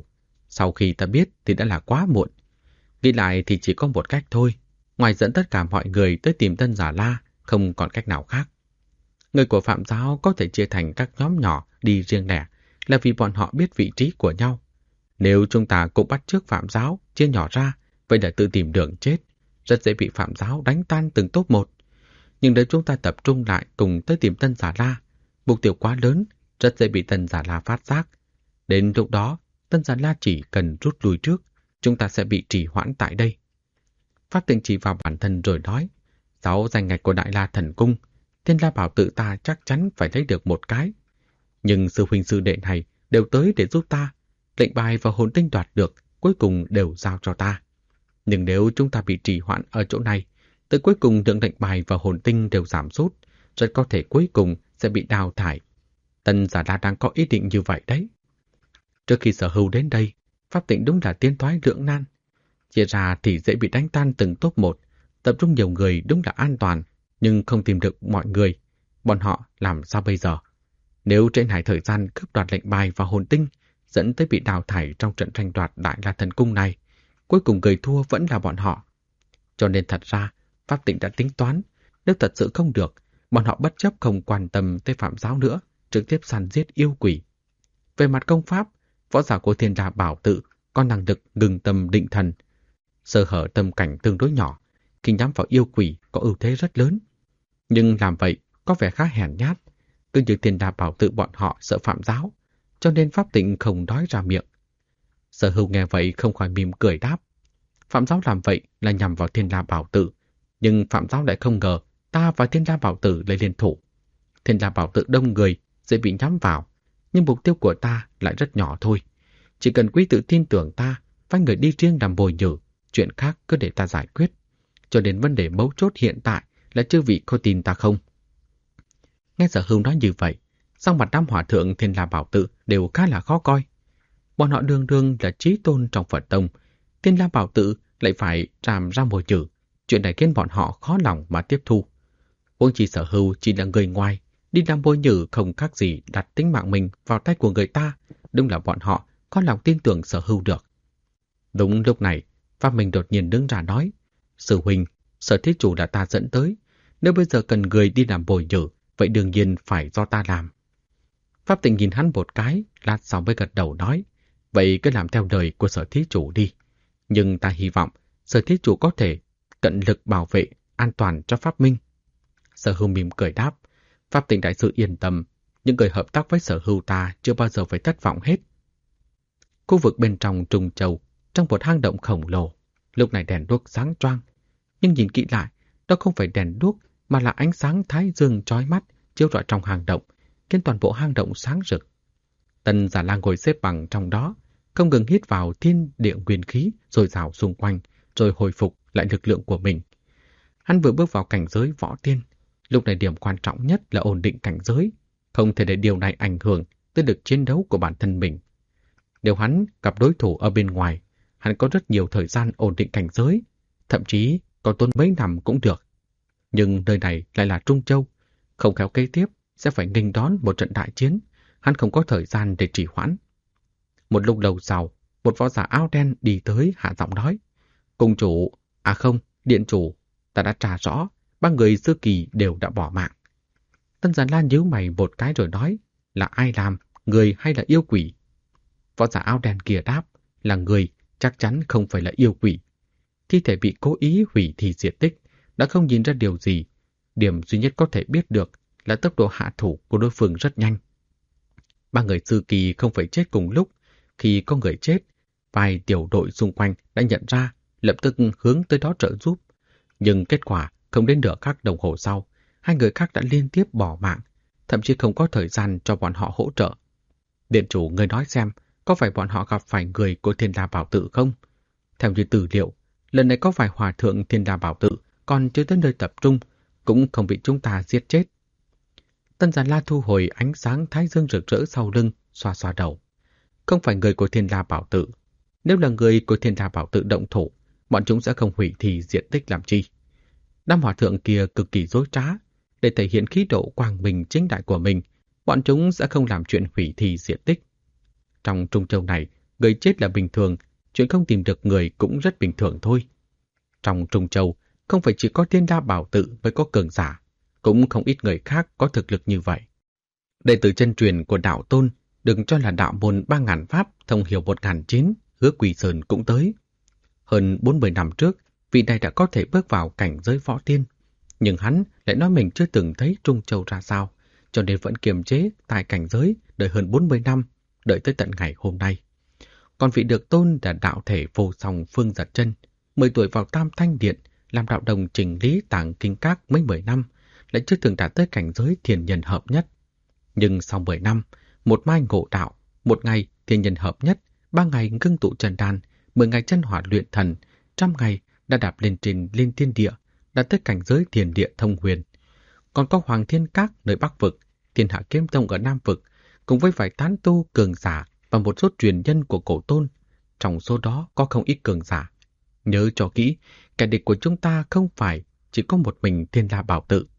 A: Sau khi ta biết thì đã là quá muộn. Nghĩ lại thì chỉ có một cách thôi. Ngoài dẫn tất cả mọi người tới tìm Tân Giả La, không còn cách nào khác. Người của Phạm giáo có thể chia thành các nhóm nhỏ đi riêng lẻ là vì bọn họ biết vị trí của nhau. Nếu chúng ta cũng bắt chước Phạm giáo chia nhỏ ra, vậy là tự tìm đường chết, rất dễ bị Phạm giáo đánh tan từng tốp một. Nhưng nếu chúng ta tập trung lại cùng tới tìm Tân Giả La, mục tiêu quá lớn, rất dễ bị Tân Giả La phát giác. Đến lúc đó, Tân Giả La chỉ cần rút lui trước, chúng ta sẽ bị trì hoãn tại đây. Pháp Tịnh chỉ vào bản thân rồi nói, 6 danh ngạch của Đại La Thần Cung, Thiên La Bảo Tự ta chắc chắn phải lấy được một cái. Nhưng sư huynh sư đệ này đều tới để giúp ta. Lệnh bài và hồn tinh đoạt được, cuối cùng đều giao cho ta. Nhưng nếu chúng ta bị trì hoãn ở chỗ này, tới cuối cùng lượng lệnh bài và hồn tinh đều giảm sút, rất có thể cuối cùng sẽ bị đào thải. Tân Giả La đang có ý định như vậy đấy. Trước khi Sở Hưu đến đây, Pháp Tịnh đúng là tiến thoái lưỡng nan. Chia ra thì dễ bị đánh tan từng top một, tập trung nhiều người đúng là an toàn, nhưng không tìm được mọi người. Bọn họ làm sao bây giờ? Nếu trễ nải thời gian cướp đoạt lệnh bài và hồn tinh, dẫn tới bị đào thải trong trận tranh đoạt Đại La Thần Cung này, cuối cùng người thua vẫn là bọn họ. Cho nên thật ra, Pháp Tịnh đã tính toán, nếu thật sự không được, bọn họ bất chấp không quan tâm tới Phạm giáo nữa, trực tiếp săn giết yêu quỷ. Về mặt công pháp, võ giả của Thiên La Bảo Tự có năng lực ngừng tâm định thần. Sơ hở tâm cảnh tương đối nhỏ, khi nhắm vào yêu quỷ có ưu thế rất lớn. Nhưng làm vậy có vẻ khá hèn nhát, cứ như Thiên La Bảo Tự bọn họ sợ Phạm giáo, cho nên Pháp Tịnh không nói ra miệng. Sở Hưu nghe vậy không khỏi mỉm cười đáp. Phạm giáo làm vậy là nhằm vào Thiên La Bảo Tự, nhưng Phạm giáo lại không ngờ ta và Thiên La Bảo Tự lại liên thủ. Thiên La Bảo Tự đông người, dễ bị nhắm vào, nhưng mục tiêu của ta lại rất nhỏ thôi. Chỉ cần quý tự tin tưởng ta, phái người đi riêng làm bồi nhử, chuyện khác cứ để ta giải quyết. Cho đến vấn đề mấu chốt hiện tại là chư vị có tin ta không? Nghe Sở Hưu nói như vậy, sắc mặt đám hòa thượng Thiên La Bảo Tự đều khá là khó coi. Bọn họ đương đương là chí tôn trong Phật tông, Thiên La Bảo Tự lại phải làm ra bồi nhử, chuyện này khiến bọn họ khó lòng mà tiếp thu. Huống chi Sở Hưu chỉ là người ngoài, đi làm bồi nhử không khác gì đặt tính mạng mình vào tay của người ta, đúng là bọn họ có lòng tin tưởng Sở Hưu được. Đúng lúc này, Pháp Minh đột nhiên đứng ra nói, Sư huynh, Sở thí chủ là ta dẫn tới, nếu bây giờ cần người đi làm bồi nhử, vậy đương nhiên phải do ta làm. Pháp Tịnh nhìn hắn một cái, lát sau mới gật đầu nói, vậy cứ làm theo lời của Sở thí chủ đi. Nhưng ta hy vọng Sở thí chủ có thể cận lực bảo vệ an toàn cho Pháp Minh. Sở Hưu mỉm cười đáp, Pháp Tịnh đại sư yên tâm, những người hợp tác với Sở Hưu ta chưa bao giờ phải thất vọng hết. Khu vực bên trong Trung Châu, trong một hang động khổng lồ, lúc này đèn đuốc sáng choang, nhưng nhìn kỹ lại, đó không phải đèn đuốc mà là ánh sáng thái dương chói mắt chiếu rọi trong hang động, khiến toàn bộ hang động sáng rực. Tân Giả La ngồi xếp bằng trong đó, không ngừng hít vào thiên địa nguyên khí dồi dào xung quanh, rồi hồi phục lại lực lượng của mình. Hắn vừa bước vào cảnh giới võ tiên, lúc này điểm quan trọng nhất là ổn định cảnh giới, không thể để điều này ảnh hưởng tới lực chiến đấu của bản thân mình. Nếu hắn gặp đối thủ ở bên ngoài, hắn có rất nhiều thời gian ổn định cảnh giới, thậm chí còn tốn mấy năm cũng được. Nhưng nơi này lại là Trung Châu, không khéo kế tiếp sẽ phải nghênh đón một trận đại chiến, hắn không có thời gian để trì hoãn. Một lúc lâu sau, một võ giả áo đen đi tới hạ giọng nói, cung chủ, à không, điện chủ, ta đã tra rõ, 3 người Sư Kỳ đều đã bỏ mạng. Tân Giả La nhíu mày một cái rồi nói, là ai làm, người hay là yêu quỷ? Võ giả áo đen kia đáp, là người, chắc chắn không phải là yêu quỷ. Thi thể bị cố ý hủy thi diệt tích, đã không nhìn ra điều gì. Điểm duy nhất có thể biết được là tốc độ hạ thủ của đối phương rất nhanh. 3 người Sư Kỳ không phải chết cùng lúc. Khi có người chết, vài tiểu đội xung quanh đã nhận ra, lập tức hướng tới đó trợ giúp. Nhưng kết quả không đến nửa khắc đồng hồ sau, 2 người khác đã liên tiếp bỏ mạng, thậm chí không có thời gian cho bọn họ hỗ trợ. Điện chủ, người nói xem, có phải bọn họ gặp phải người của Thiên La Bảo Tự không? Theo như tư liệu, lần này có phải hòa thượng Thiên La Bảo Tự còn chưa tới nơi tập trung, cũng không bị chúng ta giết chết. Tân Giả La thu hồi ánh sáng thái dương rực rỡ sau lưng, xoa xoa đầu. Không phải người của Thiên La Bảo Tự. Nếu là người của Thiên La Bảo Tự động thủ, bọn chúng sẽ không hủy thi diện tích làm chi. Đám hòa thượng kia cực kỳ dối trá. Để thể hiện khí độ quang minh chính đại của mình, bọn chúng sẽ không làm chuyện hủy thi diện tích. Trong Trung Châu này, người chết là bình thường, chuyện không tìm được người cũng rất bình thường thôi. Trong Trung Châu, không phải chỉ có Thiên La Bảo Tự mới có cường giả, cũng không ít người khác có thực lực như vậy. Đệ tử chân truyền của đạo Tôn, đừng cho là đạo môn 3.000 pháp thông hiểu 1.009, Hứa Quỳ Sơn cũng tới. Hơn 40 năm trước, vị này đã có thể bước vào cảnh giới võ tiên, nhưng hắn lại nói mình chưa từng thấy Trung Châu ra sao, cho nên vẫn kiềm chế tại cảnh giới đợi hơn 40 năm, đợi tới tận ngày hôm nay. Còn vị được tôn là đạo thể vô song Phương Giật Chân, 10 tuổi vào Tam Thanh Điện, làm đạo đồng chỉnh lý tàng kinh các mấy 10 năm, lại chưa từng đạt tới cảnh giới thiền nhân hợp nhất. Nhưng sau 10 năm, một mai ngộ đạo, một ngày thiền nhân hợp nhất, 3 ngày ngưng tụ trần đan, 10 ngày chân hỏa luyện thần, 100 ngày đã đạp lên trên liên thiên địa, đạt tới cảnh giới thiền địa thông huyền. Còn có Hoàng Thiên Các nơi Bắc Vực, Thiên Hạ Kiếm Tông ở Nam Vực, cùng với vài tán tu cường giả và một số truyền nhân của cổ tôn. Trong số đó có không ít cường giả. Nhớ cho kỹ, kẻ địch của chúng ta không phải chỉ có một mình Thiên La Bảo Tự.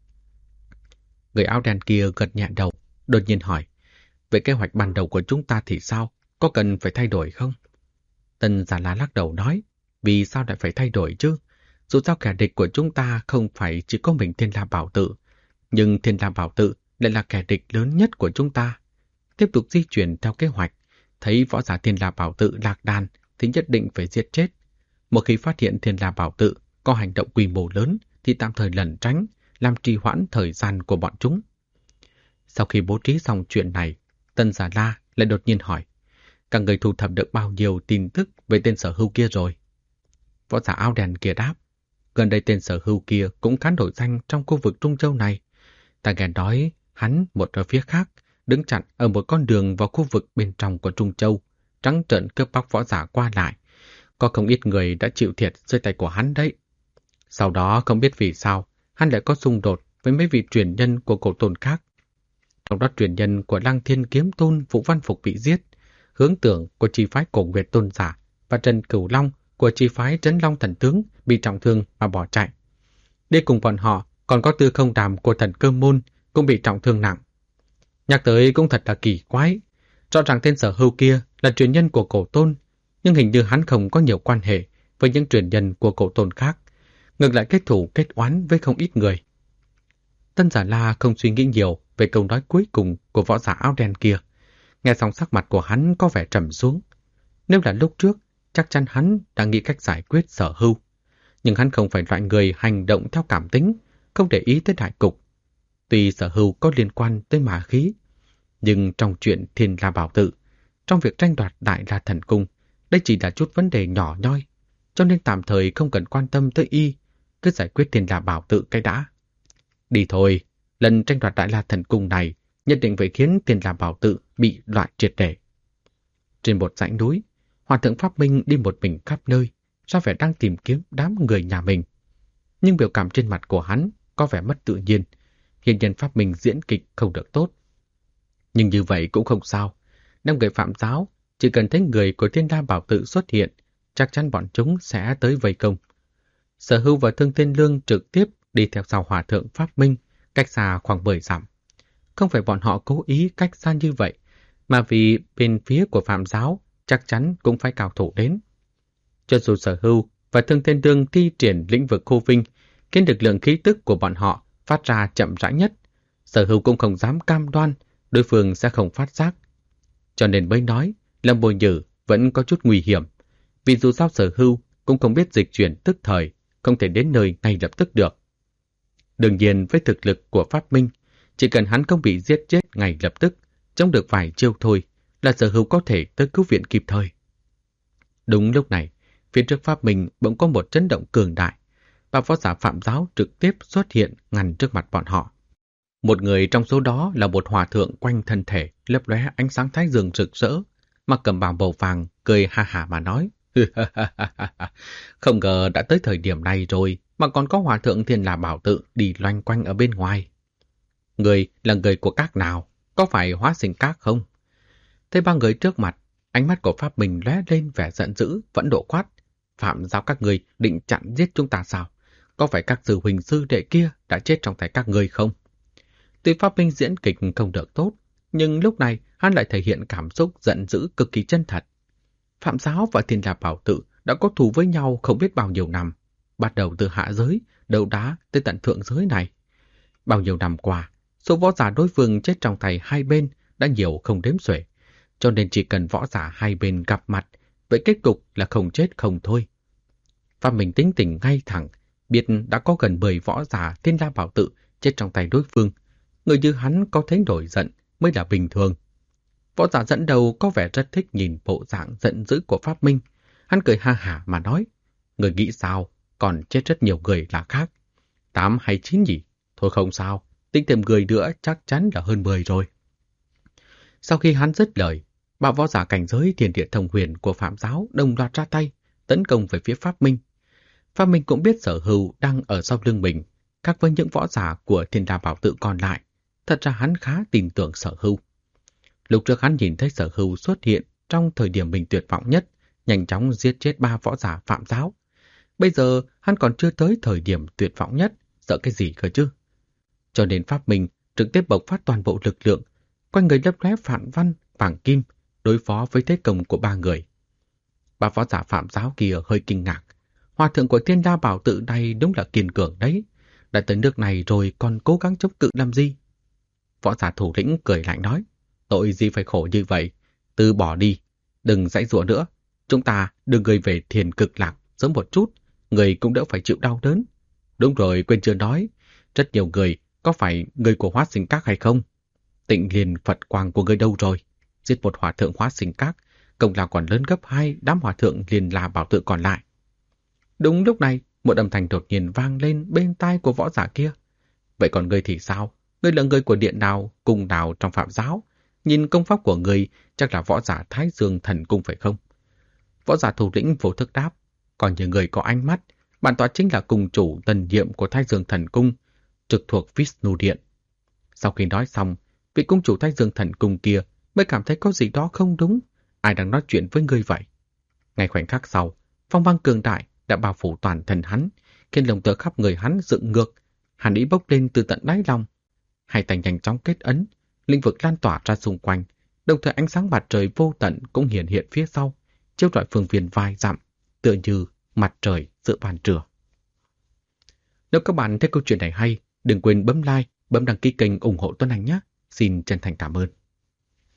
A: Người áo đen kia gật nhẹ đầu, đột nhiên hỏi, về kế hoạch ban đầu của chúng ta thì sao? Có cần phải thay đổi không? Tân Giả La lắc đầu nói, vì sao lại phải thay đổi chứ? Dù sao kẻ địch của chúng ta không phải chỉ có mình Thiên La Bảo Tự, nhưng Thiên La Bảo Tự lại là kẻ địch lớn nhất của chúng ta. Tiếp tục di chuyển theo kế hoạch, thấy võ giả Thiên La Bảo Tự lạc đàn thì nhất định phải giết chết. Một khi phát hiện Thiên La Bảo Tự có hành động quy mô lớn thì tạm thời lẩn tránh, làm trì hoãn thời gian của bọn chúng. Sau khi bố trí xong chuyện này, Tân Giả La lại đột nhiên hỏi, các người thu thập được bao nhiêu tin tức về tên sở hữu kia rồi? Võ giả áo đen kia đáp, gần đây tên sở hữu kia cũng khá nổi danh trong khu vực Trung Châu này. Ta nghe nói hắn một ở phía khác, đứng chặn ở một con đường vào khu vực bên trong của Trung Châu, trắng trợn cướp bóc võ giả qua lại. Có không ít người đã chịu thiệt dưới tay của hắn đấy. Sau đó không biết vì sao, hắn lại có xung đột với mấy vị truyền nhân của cổ tôn khác. Trong đó truyền nhân của Lăng Thiên Kiếm Tôn Vũ Văn Phục bị giết, Hướng Tưởng của chi phái Cổ Nguyệt Tôn giả và Trần Cửu Long của chi phái Trấn Long Thần Tướng bị trọng thương mà bỏ chạy. Đi cùng bọn họ còn có Tư Không Đàm của Thần Cơ Môn cũng bị trọng thương nặng. Nhắc tới cũng thật là kỳ quái. Rõ ràng tên sở hữu kia là truyền nhân của cổ tôn, nhưng hình như hắn không có nhiều quan hệ với những truyền nhân của cổ tôn khác, ngược lại kết thù kết oán với không ít người. Tân Giả La không suy nghĩ nhiều về câu nói cuối cùng của võ giả áo đen kia. Nghe xong sắc mặt của hắn có vẻ trầm xuống. Nếu là lúc trước, chắc chắn hắn đã nghĩ cách giải quyết sở hữu. Nhưng hắn không phải loại người hành động theo cảm tính, không để ý tới đại cục. Tuy sở hữu có liên quan tới ma khí, nhưng trong chuyện Thiên La Bảo Tự, trong việc tranh đoạt Đại La Thần Cung, đây chỉ là chút vấn đề nhỏ nhoi, cho nên tạm thời không cần quan tâm tới y, cứ giải quyết Thiên La Bảo Tự cái đã. Đi thôi, lần tranh đoạt Đại La Thần Cung này nhất định phải khiến Thiên La Bảo Tự bị loại triệt để. Trên một dãy núi, Hòa thượng Pháp Minh đi một mình khắp nơi, ra vẻ đang tìm kiếm đám người nhà mình. Nhưng biểu cảm trên mặt của hắn có vẻ mất tự nhiên, hiển nhiên Pháp Minh diễn kịch không được tốt. Nhưng như vậy cũng không sao, năm người phạm giáo chỉ cần thấy người của Thiên La Bảo Tự xuất hiện, chắc chắn bọn chúng sẽ tới vây công. Sở Hưu và Thương Thiên Lương trực tiếp đi theo sau Hòa thượng Pháp Minh, cách xa khoảng 10 dặm. Không phải bọn họ cố ý cách xa như vậy, mà vì bên phía của phạm giáo chắc chắn cũng phải cao thủ đến. Cho dù Sở Hưu và Thương Thiên Lương thi triển lĩnh vực khô vinh, khiến lực lượng khí tức của bọn họ phát ra chậm rãi nhất, Sở Hưu cũng không dám cam đoan đối phương sẽ không phát giác. Cho nên mới nói, Lâm Bồi Nhử vẫn có chút nguy hiểm, vì dù sao Sở Hưu cũng không biết dịch chuyển tức thời, không thể đến nơi ngay lập tức được. Đương nhiên với thực lực của Pháp Minh, chỉ cần hắn không bị giết chết ngay lập tức, chống được vài chiêu thôi là Sở Hưu có thể tới cứu viện kịp thời. Đúng lúc này, phía trước Pháp Minh bỗng có một chấn động cường đại, và võ giả phạm giáo trực tiếp xuất hiện ngăn trước mặt bọn họ. Một người trong số đó là một hòa thượng quanh thân thể lấp lóe ánh sáng thái dương rực rỡ, mặc cẩm bào màu vàng, cười ha hả mà nói: Không ngờ đã tới thời điểm này rồi mà còn có hòa thượng Thiên La Bảo Tự đi loanh quanh ở bên ngoài. Người là người của các nào? Có phải hóa sinh các không? Thấy ba người trước mặt, ánh mắt của Pháp Minh lóe lên vẻ giận dữ, vẫn độ quát: Phạm giáo các người định chặn giết chúng ta sao? Có phải các sư huynh sư đệ kia đã chết trong tay các người không? Tuy Pháp Minh diễn kịch không được tốt, nhưng lúc này hắn lại thể hiện cảm xúc giận dữ cực kỳ chân thật. Phạm Giáo và Thiên La Bảo Tự đã có thù với nhau không biết bao nhiêu năm, bắt đầu từ hạ giới, đấu đá tới tận thượng giới này. Bao nhiêu năm qua, số võ giả đối phương chết trong tay hai bên đã nhiều không đếm xuể, cho nên chỉ cần võ giả hai bên gặp mặt, vậy kết cục là không chết không thôi. Và mình tính tình ngay thẳng, biết đã có gần 10 võ giả Thiên La Bảo Tự chết trong tay đối phương. Người như hắn có thấy nổi giận mới là bình thường. Võ giả dẫn đầu có vẻ rất thích nhìn bộ dạng giận dữ của Pháp Minh. Hắn cười ha hả mà nói, người nghĩ sao, còn chết rất nhiều người là khác. 8 hay 9 nhỉ? Thôi không sao, tính thêm người nữa chắc chắn là hơn 10 rồi. Sau khi hắn dứt lời, ba võ giả cảnh giới Thiên Địa Thông Huyền của Phạm Giáo đồng loạt ra tay, tấn công về phía Pháp Minh. Pháp Minh cũng biết Sở Hưu đang ở sau lưng mình, khác với những võ giả của Thiên La Bảo Tự còn lại. Thật ra hắn khá tin tưởng Sở Hưu. Lúc trước hắn nhìn thấy Sở Hưu xuất hiện trong thời điểm mình tuyệt vọng nhất, nhanh chóng giết chết 3 võ giả Phạm Giáo. Bây giờ hắn còn chưa tới thời điểm tuyệt vọng nhất, sợ cái gì cơ chứ? Cho nên Pháp Minh trực tiếp bộc phát toàn bộ lực lượng, quanh người lấp lóe phản văn, vàng kim, đối phó với thế công của 3 người. 3 võ giả Phạm Giáo kia hơi kinh ngạc. Hòa thượng của Thiên La Bảo Tự này đúng là kiên cường đấy. Đã tới nước này rồi còn cố gắng chống cự làm gì? Võ giả thủ lĩnh cười lạnh nói, tội gì phải khổ như vậy, từ bỏ đi, đừng giãy giụa nữa. Chúng ta đưa người về Thiền Cực Lạc sớm một chút, người cũng đỡ phải chịu đau đớn. Đúng rồi, quên chưa nói, rất nhiều người, có phải người của Hóa Sinh Các hay không? Tịnh Liên Phật Quang của người đâu rồi? Giết một hòa thượng Hóa Sinh Các, công lao còn lớn gấp 2 đám hòa thượng Liên La Bảo Tự còn lại. Đúng lúc này, một âm thanh đột nhiên vang lên bên tai của võ giả kia. Vậy còn ngươi thì sao? Ngươi là người của điện nào, cung nào trong Phạm Giáo? Nhìn công pháp của ngươi chắc là võ giả Thái Dương Thần Cung phải không? Võ giả thủ lĩnh vô thức đáp, còn như người có ánh mắt, bản tọa chính là cung chủ tần nhiệm của Thái Dương Thần Cung, trực thuộc Vishnu Điện. Sau khi nói xong, vị cung chủ Thái Dương Thần Cung kia mới cảm thấy có gì đó không đúng. Ai đang nói chuyện với ngươi vậy? Ngay khoảnh khắc sau, phong băng cường đại đã bao phủ toàn thân hắn, khiến lồng tơ khắp người hắn dựng ngược, hàn ý bốc lên từ tận đáy lòng. Hai tay nhanh chóng kết ấn, lĩnh vực lan tỏa ra xung quanh, đồng thời ánh sáng mặt trời vô tận cũng hiện hiện phía sau, chiếu rọi phương viên vài dặm, tựa như mặt trời giữa ban trưa. Nếu các bạn thấy câu chuyện này hay, đừng quên bấm like, bấm đăng ký kênh ủng hộ Tuấn Anh nhé. Xin chân thành cảm ơn.